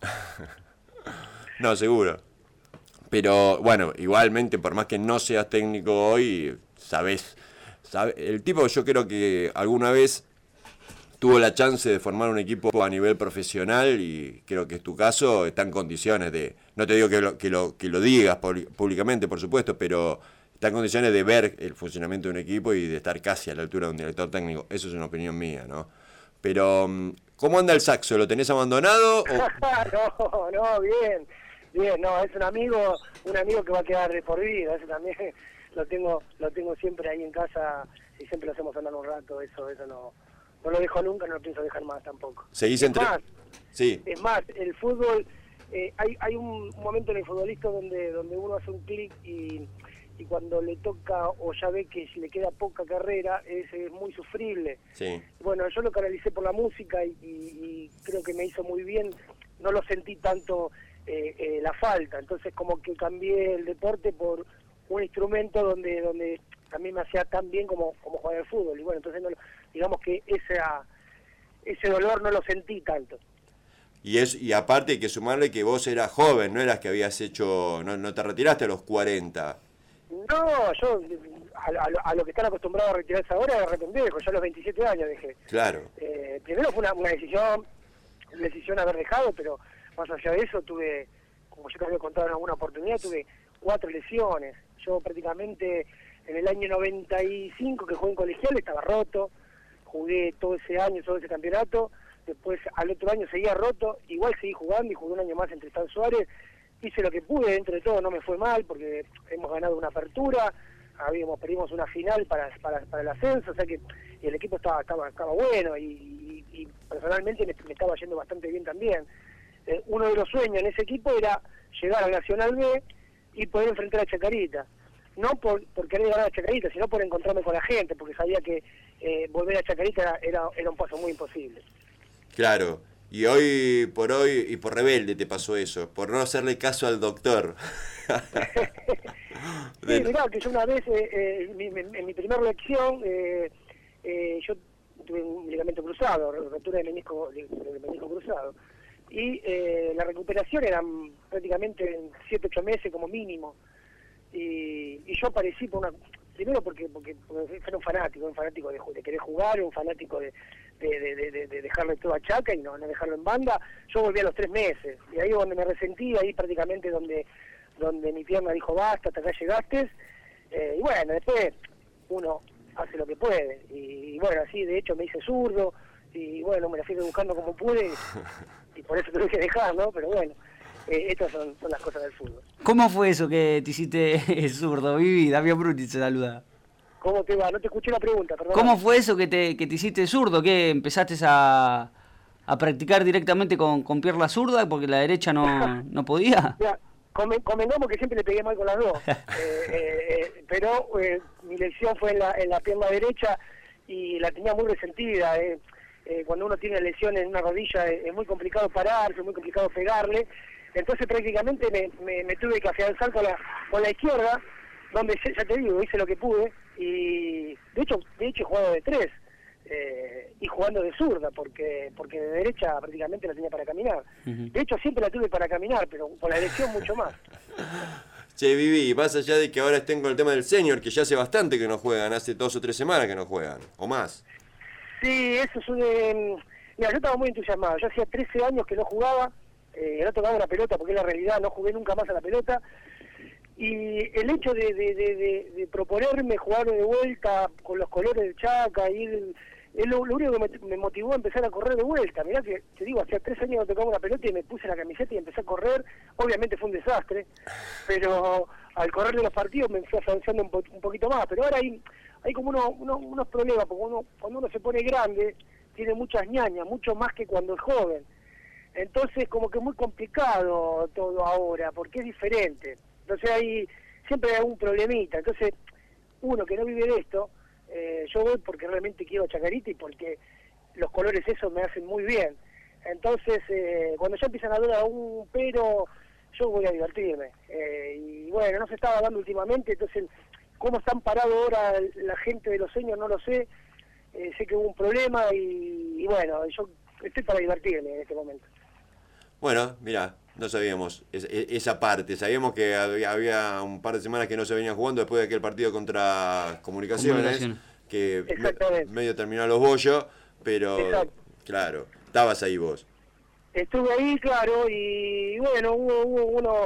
No, seguro. Pero bueno, igualmente, por más que no seas técnico hoy, sabés, el tipo, yo creo que alguna vez tuvo la chance de formar un equipo a nivel profesional y creo que es tu caso, está en condiciones de, no te digo que lo digas públicamente, por supuesto, pero está en condiciones de ver el funcionamiento de un equipo y de estar casi a la altura de un director técnico. Eso es una opinión mía, ¿no? Pero, ¿cómo anda el Saxo? ¿Lo tenés abandonado? O... No, bien, no, es un amigo que va a quedar de por vida, ese también lo tengo siempre ahí en casa y siempre lo hacemos andar un rato, eso no lo dejo nunca, no lo pienso dejar más tampoco. ¿Seguís entre...? Sí. Es más, el fútbol, hay un momento en el futbolista donde uno hace un clic y cuando le toca o ya ve que le queda poca carrera, es muy sufrible. Sí. Bueno, yo lo canalicé por la música y creo que me hizo muy bien, no lo sentí tanto la falta, entonces como que cambié el deporte por un instrumento donde también me hacía tan bien como jugar al fútbol, y bueno, entonces digamos que ese dolor no lo sentí tanto. Y aparte hay que sumarle que vos eras joven, no eras que habías hecho, no te retiraste a los 40. No, yo a lo que están acostumbrados a retirarse ahora era re pendejo, yo a los 27 años dejé. Claro. Primero fue una decisión haber dejado, pero más allá de eso tuve, como yo te había contado en alguna oportunidad, tuve 4 lesiones. Yo prácticamente en el año 95 que jugué en colegial estaba roto, jugué todo ese año, todo ese campeonato, después al otro año seguía roto, igual seguí jugando y jugué un año más en Tristán Suárez. Hice lo que pude, dentro de todo no me fue mal porque hemos ganado una apertura, perdimos una final para el ascenso, o sea que el equipo estaba bueno y personalmente me estaba yendo bastante bien también. Uno de los sueños en ese equipo era llegar al Nacional B y poder enfrentar a Chacarita. No por querer ganar a Chacarita, sino por encontrarme con la gente, porque sabía que volver a Chacarita era un paso muy imposible. Claro. Y hoy por rebelde te pasó eso, por no hacerle caso al doctor. Sí, mirá, que yo una vez, en mi primera lección, yo tuve un ligamento cruzado, rotura de menisco cruzado. Y la recuperación eran prácticamente 7-8 meses como mínimo. Y yo aparecí primero porque era un fanático de querer jugar, un fanático de dejarle todo a Chaca y no dejarlo en banda. Yo volví a los 3 meses, y ahí donde me resentí, ahí prácticamente donde mi pierna dijo basta, hasta acá llegaste, y bueno, después uno hace lo que puede, y bueno, así de hecho me hice zurdo, y bueno, me la fui buscando como pude, y por eso tuve que dejar, ¿no? Pero bueno, estas son las cosas del fútbol. ¿Cómo fue eso que te hiciste zurdo, Vivi? Damián Bruti se saluda. ¿Cómo te va? No te escuché la pregunta, perdón. ¿Cómo fue eso que te hiciste zurdo? ¿Qué empezaste a practicar directamente con pierna zurda porque la derecha no podía? Ya, convengamos que siempre le pegué mal con las dos, pero mi lesión fue en la pierna derecha y la tenía muy resentida. Cuando uno tiene lesión en una rodilla es muy complicado pararse, es muy complicado pegarle, entonces prácticamente me tuve que afianzar con la izquierda, donde ya te digo, hice lo que pude, y de hecho he jugado de 3 y jugando de zurda porque de derecha prácticamente la tenía para caminar. De hecho siempre la tuve para caminar, pero con la lesión mucho más. Che, Vivi, más allá de que ahora estén con el tema del senior, que ya hace bastante que no juegan, hace 2 o 3 semanas que no juegan, o más. Sí, eso es mira, yo estaba muy entusiasmado, yo hacía 13 años que no jugaba, no tocaba una pelota porque en la realidad no jugué nunca más a la pelota, y el hecho de proponerme jugar de vuelta con los colores del Chaca, es lo único que me motivó a empezar a correr de vuelta. Mirá que, te digo, hacía 3 años no tocaba una pelota y me puse la camiseta y empecé a correr. Obviamente fue un desastre, pero al correr de los partidos me fui avanzando un poquito más. Pero ahora hay como unos problemas, porque cuando uno se pone grande, tiene muchas ñañas, mucho más que cuando es joven. Entonces como que es muy complicado todo ahora, porque es diferente. Entonces siempre hay un problemita. Entonces, uno que no vive de esto, yo voy porque realmente quiero Chacarita y porque los colores esos me hacen muy bien. Entonces, cuando ya empiezan a dar un pero, yo voy a divertirme. Y bueno, no se estaba dando últimamente, entonces, cómo están parados ahora la gente de los seniors no lo sé. Sé que hubo un problema y bueno, yo estoy para divertirme en este momento. Bueno, mira, no sabíamos esa parte. Sabíamos que había un par de semanas que no se venían jugando después de aquel partido contra Comunicaciones, que medio terminó a los bollos, pero claro, estabas ahí vos. Estuve ahí, claro, y bueno, hubo uno,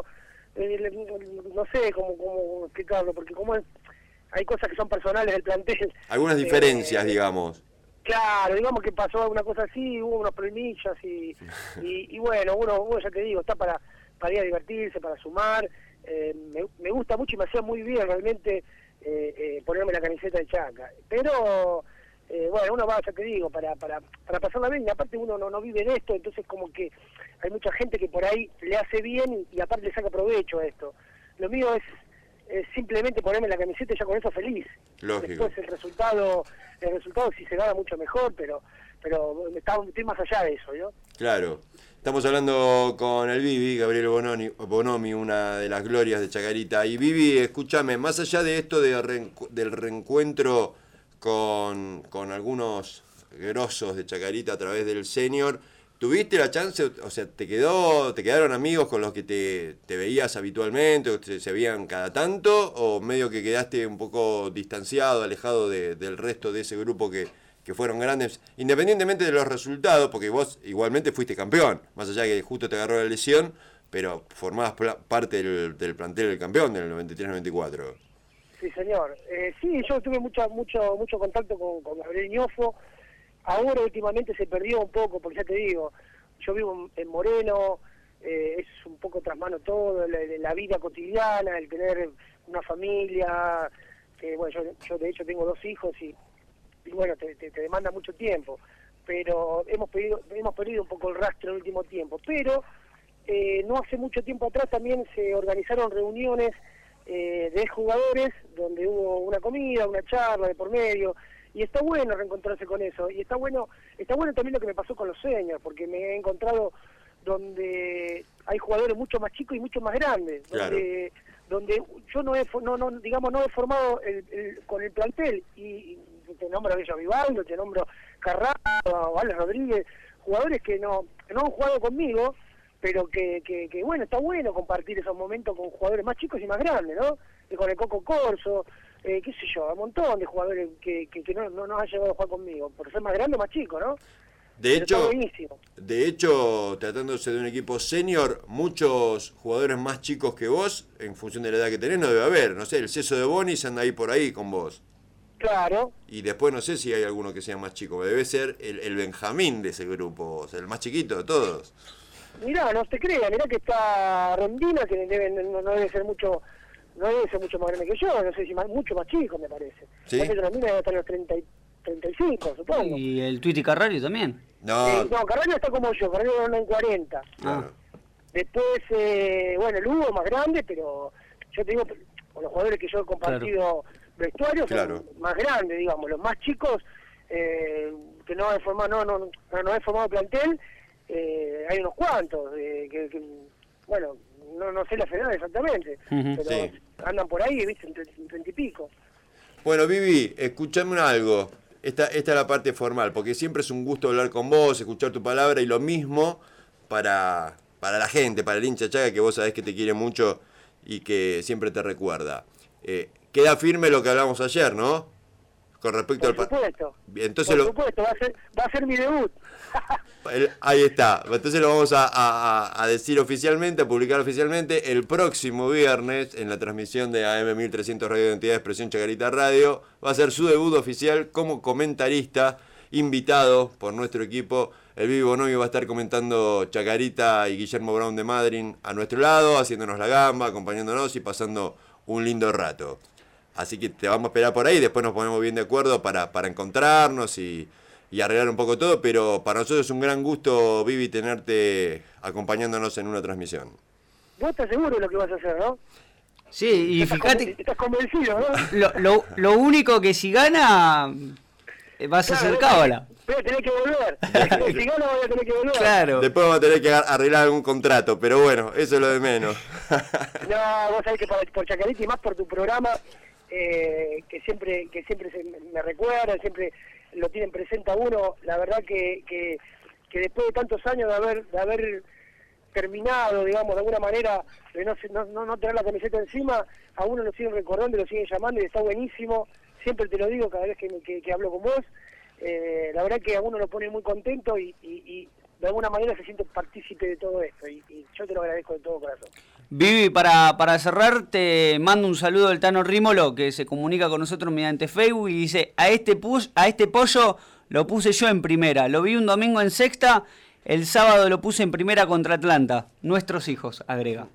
no sé cómo explicarlo, porque hay cosas que son personales del plantel. Algunas diferencias, digamos. Claro, digamos que pasó alguna cosa así, hubo unos problemillas y bueno, uno ya te digo, está para ir a divertirse, para sumar. Me gusta mucho y me hacía muy bien realmente ponerme la camiseta de Chaca. Pero bueno, uno va, ya te digo, para pasarla bien, y aparte uno no vive de esto, entonces como que hay mucha gente que por ahí le hace bien y aparte le saca provecho a esto. Lo mío es simplemente ponerme la camiseta y ya con eso feliz. Lógico. Después el resultado si se gana mucho mejor, pero estoy más allá de eso, ¿no? Claro. Estamos hablando con el Bibi, Gabriel Bonomi, una de las glorias de Chacarita. Y Bibi, escúchame, más allá de esto del reencuentro con algunos grosos de Chacarita a través del senior, ¿tuviste la chance, o sea, te quedaron amigos con los que te veías habitualmente, o se veían cada tanto, o medio que quedaste un poco distanciado, alejado del resto de ese grupo que fueron grandes, independientemente de los resultados, porque vos igualmente fuiste campeón, más allá de que justo te agarró la lesión, pero formabas parte del plantel del campeón del 93-94. Sí, señor. Sí, yo tuve mucho contacto con Gabriel Ñofo. Ahora últimamente se perdió un poco, porque ya te digo, yo vivo en Moreno, es un poco tras mano todo, la vida cotidiana, el tener una familia, bueno, yo de hecho tengo 2 hijos y bueno, te demanda mucho tiempo, pero hemos perdido un poco el rastro en el último tiempo, pero no hace mucho tiempo atrás también se organizaron reuniones de jugadores donde hubo una comida, una charla de por medio, y está bueno reencontrarse con eso, y está bueno también lo que me pasó con los seniors, porque me he encontrado donde hay jugadores mucho más chicos y mucho más grandes, claro. donde yo no he formado con el plantel, y te nombro a Bello Vivaldo, te nombro Carrado, o Alex Rodríguez, jugadores que no han jugado conmigo, pero que bueno, está bueno compartir esos momentos con jugadores más chicos y más grandes, ¿no? Con el Coco Corso, qué sé yo, un montón de jugadores que no han llegado a jugar conmigo, por ser más grande o más chico, ¿no? De hecho, tratándose de un equipo senior, muchos jugadores más chicos que vos, en función de la edad que tenés, no debe haber. No sé, el Ceso de Bonis anda ahí por ahí con vos. Claro. Y después no sé si hay alguno que sea más chico. Debe ser el Benjamín de ese grupo, o sea, el más chiquito de todos. Mirá, no te creas, mirá que está Rondina, que no debe ser mucho más grande que yo, no sé si mucho más chico, me parece. ¿Sí? Rondina debe estar en los 35, supongo. ¿Y el Tuiti Carrario también? No, Carrario está como yo, Carrario anda en 40. Claro. Después, bueno, el Hugo más grande, pero yo te digo, con los jugadores que yo he compartido vestuarios, claro, son más grandes, digamos, los más chicos, que no he formado plantel, hay unos cuantos, bueno, no sé las edades exactamente, pero sí, andan por ahí, viste, entre 30 y pico. Bueno, Bibi, escuchame algo. Esta es la parte formal, porque siempre es un gusto hablar con vos, escuchar tu palabra, y lo mismo para la gente, para el hincha Chaca, que vos sabés que te quiere mucho y que siempre te recuerda. Queda firme lo que hablamos ayer, ¿no? Con respecto Por supuesto. Entonces por supuesto, va a ser mi debut. Ahí está. Entonces lo vamos a decir oficialmente, a publicar oficialmente el próximo viernes en la transmisión de AM 1300 Radio Identidad de Expresión Chacarita Radio. Va a ser su debut oficial como comentarista, invitado por nuestro equipo. El Bibi Bonomi va a estar comentando Chacarita y Guillermo Brown de Madryn a nuestro lado, haciéndonos la gamba, acompañándonos y pasando un lindo rato. Así que te vamos a esperar por ahí, después nos ponemos bien de acuerdo para encontrarnos y arreglar un poco todo, pero para nosotros es un gran gusto, Bibi, tenerte acompañándonos en una transmisión. Vos estás seguro de lo que vas a hacer, ¿no? Sí, y fíjate, estás convencido, ¿no? lo único que si gana vas a hacer cábala. Voy a tener que volver. Si gana voy a tener que volver. Claro. Después vamos a tener que arreglar algún contrato, pero bueno, eso es lo de menos. No, vos sabés que por Chacarita y más por tu programa, que siempre me recuerdan, siempre lo tienen presente a uno, la verdad que después de tantos años de haber terminado, digamos, de alguna manera, de no tener la camiseta encima, a uno lo siguen recordando y lo siguen llamando y está buenísimo, siempre te lo digo cada vez que hablo con vos, la verdad que a uno lo pone muy contento y de alguna manera se siente partícipe de todo esto y yo te lo agradezco de todo corazón. Vivi, para cerrar, te mando un saludo del Tano Rímolo, que se comunica con nosotros mediante Facebook y dice: a este pollo lo puse yo en primera, lo vi un domingo en sexta, el sábado lo puse en primera contra Atlanta, nuestros hijos, agrega.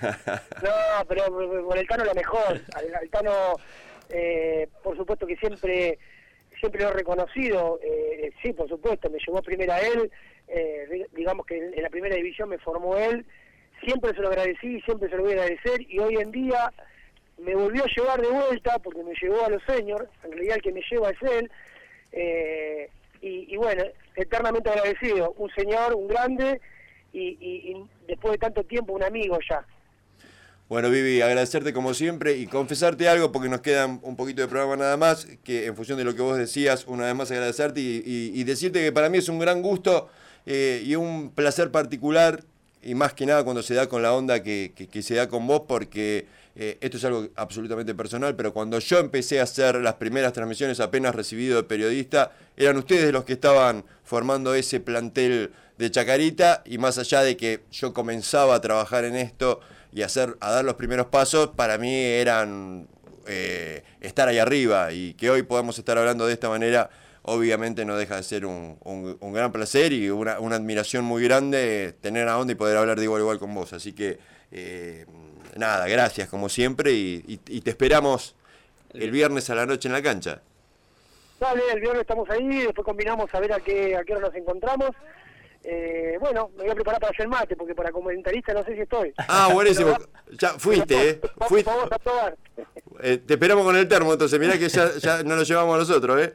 No, pero por el Tano lo mejor, al Tano, por supuesto que siempre siempre lo he reconocido, sí, por supuesto, me llevó primero a él, digamos que en la primera división me formó él, siempre se lo agradecí, siempre se lo voy a agradecer, y hoy en día me volvió a llevar de vuelta, porque me llevó a los seniors, en realidad el que me lleva es él, y bueno, eternamente agradecido, un señor, un grande, y después de tanto tiempo un amigo ya. Bueno, Vivi, agradecerte como siempre y confesarte algo, porque nos queda un poquito de programa nada más, que en función de lo que vos decías, una vez más agradecerte y decirte que para mí es un gran gusto y un placer particular, y más que nada cuando se da con la onda que se da con vos, porque esto es algo absolutamente personal, pero cuando yo empecé a hacer las primeras transmisiones apenas recibido de periodista, eran ustedes los que estaban formando ese plantel de Chacarita, y más allá de que yo comenzaba a trabajar en esto y a dar los primeros pasos, para mí eran estar ahí arriba, y que hoy podamos estar hablando de esta manera, obviamente no deja de ser un gran placer y una admiración muy grande tener a onda y poder hablar de igual a igual con vos. Así que, nada, gracias como siempre, y te esperamos el viernes a la noche en la cancha. Dale, el viernes estamos ahí, después combinamos a ver a qué hora nos encontramos. Bueno, me voy a preparar para hacer mate, porque para comentarista no sé si estoy. Ah, buenísimo. Ya fuiste, Fuiste. Vamos a probar. Te esperamos con el termo, entonces mirá que ya no lo llevamos nosotros,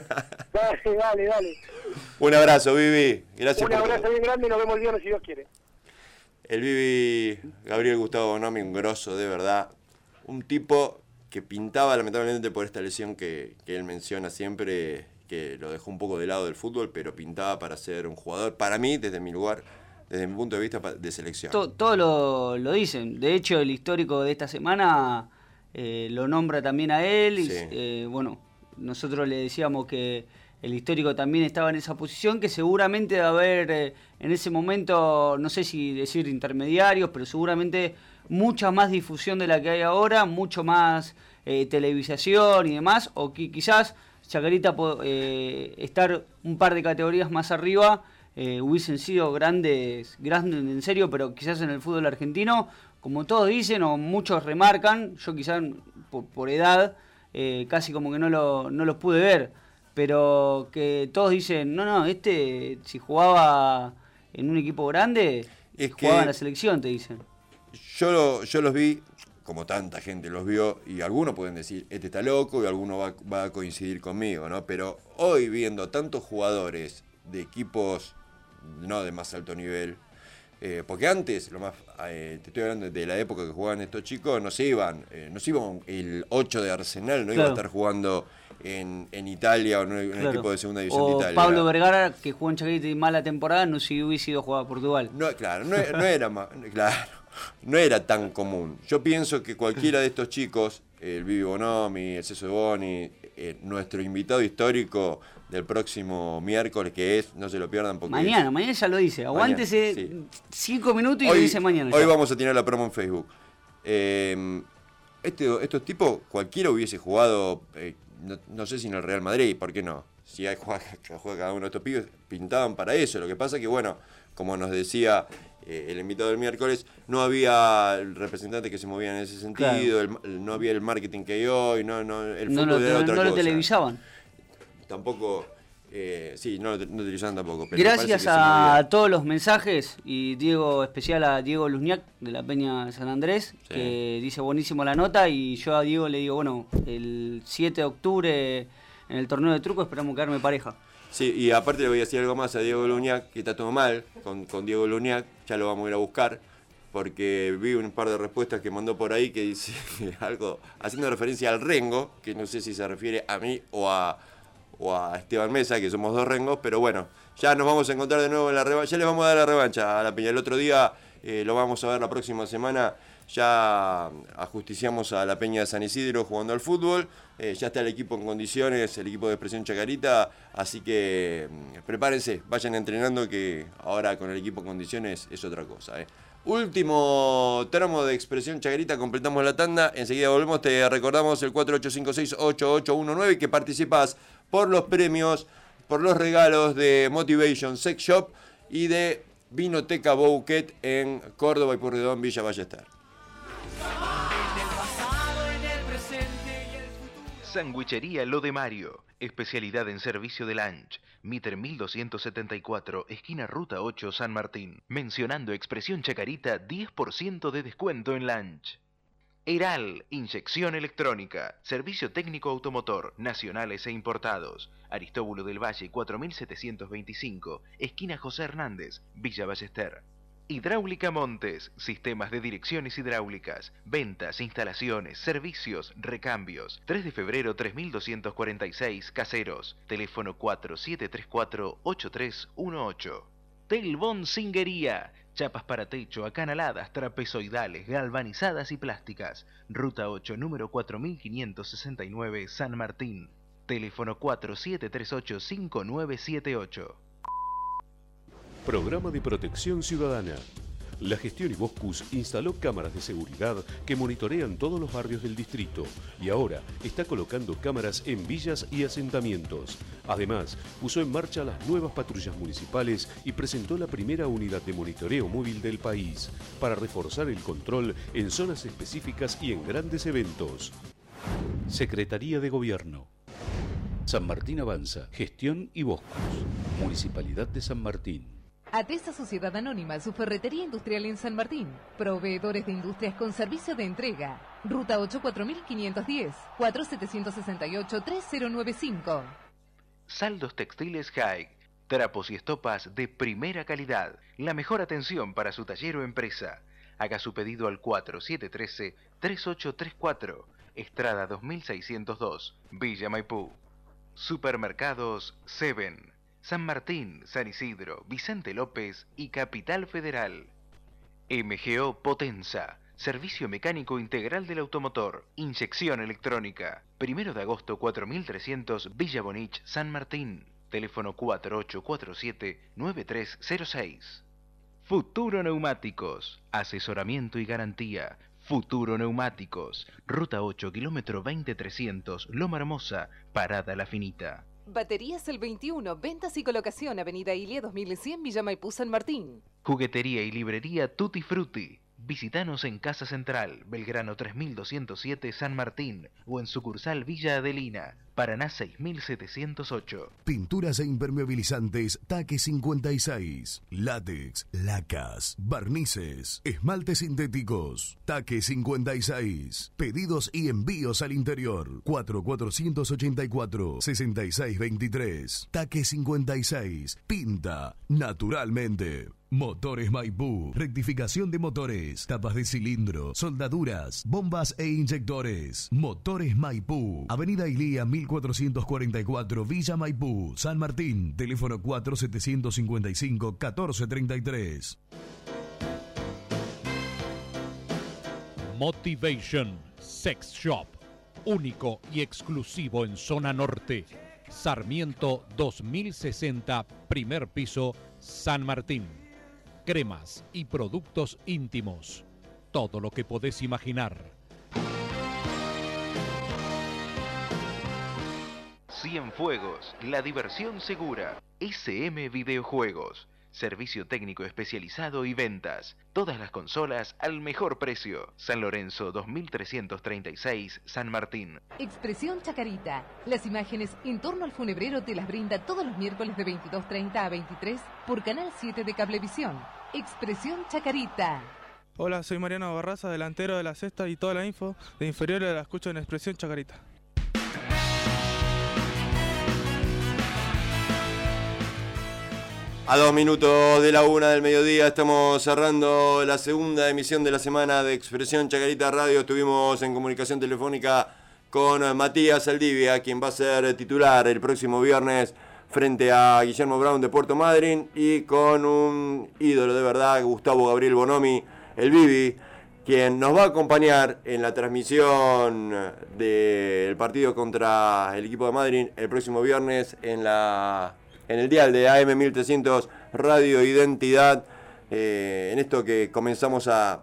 Dale. Un abrazo, Vivi. Gracias. Un abrazo bien grande y nos vemos el viernes si Dios quiere. El Vivi Gabriel Gustavo Bonomi, un grosso de verdad. Un tipo que pintaba lamentablemente por esta lesión que él menciona siempre, que lo dejó un poco de lado del fútbol, pero pintaba para ser un jugador, para mí, desde mi lugar, desde mi punto de vista, de selección. Todo lo dicen. De hecho, el histórico de esta semana lo nombra también a él. Sí. Y, bueno, nosotros le decíamos que el histórico también estaba en esa posición, que seguramente va a haber en ese momento, no sé si decir intermediarios, pero seguramente mucha más difusión de la que hay ahora, mucho más televisación y demás, o quizás Chacarita estar un par de categorías más arriba, hubiesen sido grandes en serio, pero quizás en el fútbol argentino, como todos dicen o muchos remarcan, yo quizás por edad casi como que no los pude ver, pero que todos dicen, no, si jugaba en un equipo grande, jugaba en la selección, te dicen. Yo los vi, como tanta gente los vio, y algunos pueden decir, este está loco, y alguno va a coincidir conmigo, ¿no? Pero hoy, viendo tantos jugadores de equipos no de más alto nivel, porque antes, te estoy hablando de la época que jugaban estos chicos, no se iban el 8 de Arsenal, no iba a estar jugando en Italia o en un equipo de segunda división de Italia. Pablo Vergara, que jugó en Chacarita y mala temporada, no si hubiese ido a jugar a Portugal. No era tan común. Yo pienso que cualquiera de estos chicos, el Vivi Bonomi, el Ceso Boni, nuestro invitado histórico del próximo miércoles, que es, no se lo pierdan porque mañana ya lo dice, aguántese 5 minutos y lo dice mañana. Hoy vamos a tener la promo en Facebook. Estos tipos, cualquiera hubiese jugado, no sé si en el Real Madrid, ¿por qué no? Si juega cada uno de estos pibes, pintaban para eso. Lo que pasa que, bueno, como nos decía el invitado del miércoles, no había representantes que se movían en ese sentido, claro. No había el marketing que hay hoy, el fútbol era otra cosa. No lo televisaban. Tampoco, no lo televisaban tampoco. Pero gracias a todos los mensajes, y especial a Diego Luzniak de la Peña San Andrés, que dice buenísimo la nota, y yo a Diego le digo, bueno, el 7 de octubre en el torneo de truco esperamos quedarme pareja. Sí, y aparte le voy a decir algo más a Diego Luzniak, que está todo mal con Diego Luzniak, ya lo vamos a ir a buscar, porque vi un par de respuestas que mandó por ahí que dice algo haciendo referencia al Rengo, que no sé si se refiere a mí o a Esteban Mesa, que somos dos Rengos, pero bueno, ya nos vamos a encontrar de nuevo en la revancha, ya les vamos a dar la revancha a la Peña. El otro día lo vamos a ver la próxima semana, ya ajusticiamos a la Peña de San Isidro jugando al fútbol, ya está el equipo en condiciones, el equipo de Expresión Chacarita, así que prepárense, vayan entrenando, que ahora con el equipo en condiciones es otra cosa. Último tramo de Expresión Chacarita, completamos la tanda, enseguida volvemos, te recordamos el 48568819 y que participas por los premios, por los regalos de Motivation Sex Shop y de Vinoteca Bouquet en Córdoba y Pueyrredón, Villa Ballester. Sandwichería Lo de Mario, especialidad en servicio de lunch. Mitre 1274, esquina Ruta 8, San Martín. Mencionando expresión Chacarita, 10% de descuento en lunch. Eral, inyección electrónica, servicio técnico automotor, nacionales e importados. Aristóbulo del Valle 4725, esquina José Hernández, Villa Ballester. Hidráulica Montes, sistemas de direcciones hidráulicas, ventas, instalaciones, servicios, recambios. 3 de febrero 3246, Caseros. Teléfono 4734-8318. Telbón Singuería. Chapas para techo, acanaladas, trapezoidales, galvanizadas y plásticas. Ruta 8, número 4569, San Martín. Teléfono 4738-5978. Programa de Protección Ciudadana. La gestión Iboscus instaló cámaras de seguridad que monitorean todos los barrios del distrito y ahora está colocando cámaras en villas y asentamientos. Además, puso en marcha las nuevas patrullas municipales y presentó la primera unidad de monitoreo móvil del país para reforzar el control en zonas específicas y en grandes eventos. Secretaría de Gobierno. San Martín Avanza. Gestión Iboscus. Municipalidad de San Martín. Atesa Sociedad Anónima, su ferretería industrial en San Martín. Proveedores de industrias con servicio de entrega. Ruta 8 4510, 4768-3095. Saldos Textiles Haig. Trapos y estopas de primera calidad. La mejor atención para su taller o empresa. Haga su pedido al 4713-3834. Estrada 2602, Villa Maipú. Supermercados Seven. San Martín, San Isidro, Vicente López y Capital Federal. MGO Potenza, servicio mecánico integral del automotor, inyección electrónica. 1 de agosto 4300, Villa Bonich, San Martín. Teléfono 4847-9306. Futuro Neumáticos, asesoramiento y garantía. Futuro Neumáticos, Ruta 8, kilómetro 20300, Loma Hermosa, Parada La Finita. Baterías El 21, ventas y colocación, Avenida Ilia 2100, Villa Maipú, San Martín. Juguetería y librería Tutti Frutti. Visítanos en Casa Central, Belgrano 3207, San Martín, o en sucursal Villa Adelina, Paraná 6708. Pinturas e impermeabilizantes Taque 56. Látex, lacas, barnices, esmaltes sintéticos. Taque 56. Pedidos y envíos al interior. 4484-6623. Taque 56. Pinta naturalmente. Motores Maipú, rectificación de motores, tapas de cilindro, soldaduras, bombas e inyectores. Motores Maipú, Avenida Ilía 1444, Villa Maipú, San Martín, teléfono 4755-1433. Motivation Sex Shop, único y exclusivo en zona norte. Sarmiento 2060, primer piso, San Martín. Cremas y productos íntimos. Todo lo que podés imaginar. Cienfuegos, la diversión segura. SM Videojuegos. Servicio técnico especializado y ventas. Todas las consolas al mejor precio. San Lorenzo 2336, San Martín. Expresión Chacarita. Las imágenes en torno al funebrero te las brinda todos los miércoles de 22:30 a 23 por Canal 7 de Cablevisión. Expresión Chacarita. Hola, soy Mariano Barraza, delantero de la Sexta, y toda la info de inferiores la escucho en Expresión Chacarita. A 2 minutos de la 1 del mediodía estamos cerrando la segunda emisión de la semana de Expresión Chacarita Radio. Estuvimos en comunicación telefónica con Matías Aldivia, quien va a ser titular el próximo viernes frente a Guillermo Brown de Puerto Madryn, y con un ídolo de verdad, Gustavo Gabriel Bonomi, el Bibi, quien nos va a acompañar en la transmisión del partido contra el equipo de Madryn el próximo viernes en el dial de AM 1300 Radio Identidad, en esto que comenzamos a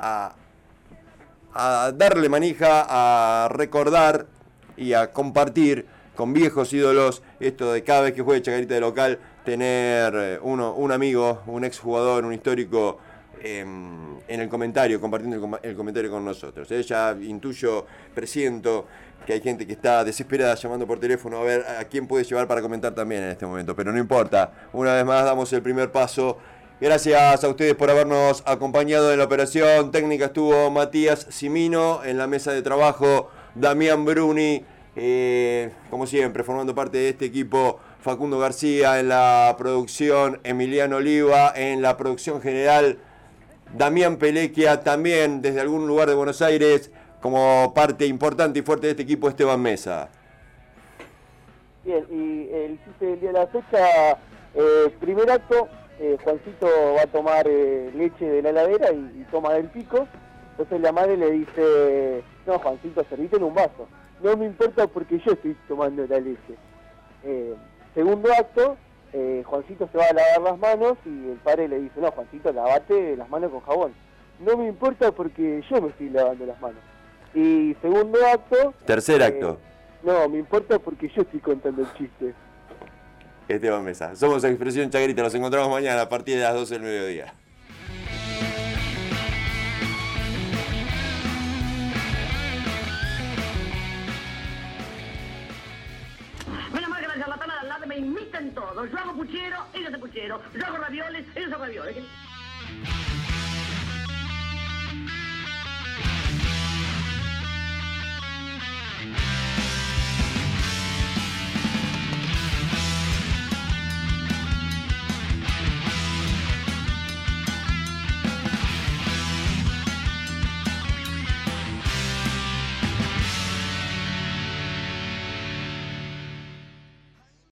darle manija, a recordar y a compartir con viejos ídolos esto de cada vez que juegue Chacarita de local tener un amigo, un exjugador, un histórico en el comentario, compartiendo el comentario con nosotros. Ya intuyo, presiento que hay gente que está desesperada llamando por teléfono a ver a quién puede llevar para comentar también en este momento, pero no importa. Una vez más damos el primer paso. Gracias a ustedes por habernos acompañado en la operación técnica. Estuvo Matías Cimino, en la mesa de trabajo Damián Bruni, como siempre, formando parte de este equipo, Facundo García en la producción, Emiliano Oliva en la producción general, Damián Pelequia también desde algún lugar de Buenos Aires, como parte importante y fuerte de este equipo, Esteban Mesa. Bien, y el chiste del día de la fecha, primer acto, Juancito va a tomar leche de la heladera y toma del pico. Entonces la madre le dice: no, Juancito, servite un vaso. No me importa porque yo estoy tomando la leche. Segundo acto, Juancito se va a lavar las manos y el padre le dice: no, Juancito, lavate las manos con jabón. No me importa porque yo me estoy lavando las manos. Y segundo acto... Tercer acto. No, me importa porque yo estoy contando el chiste. Esteban Mesa. Somos Expresión Chacarita. Nos encontramos mañana a partir de las 12 del mediodía. Menos mal que la charlatana de al lado me imitan todo. Yo hago puchero, ellos hacen puchero. Yo hago ravioles, ellos hacen ravioles.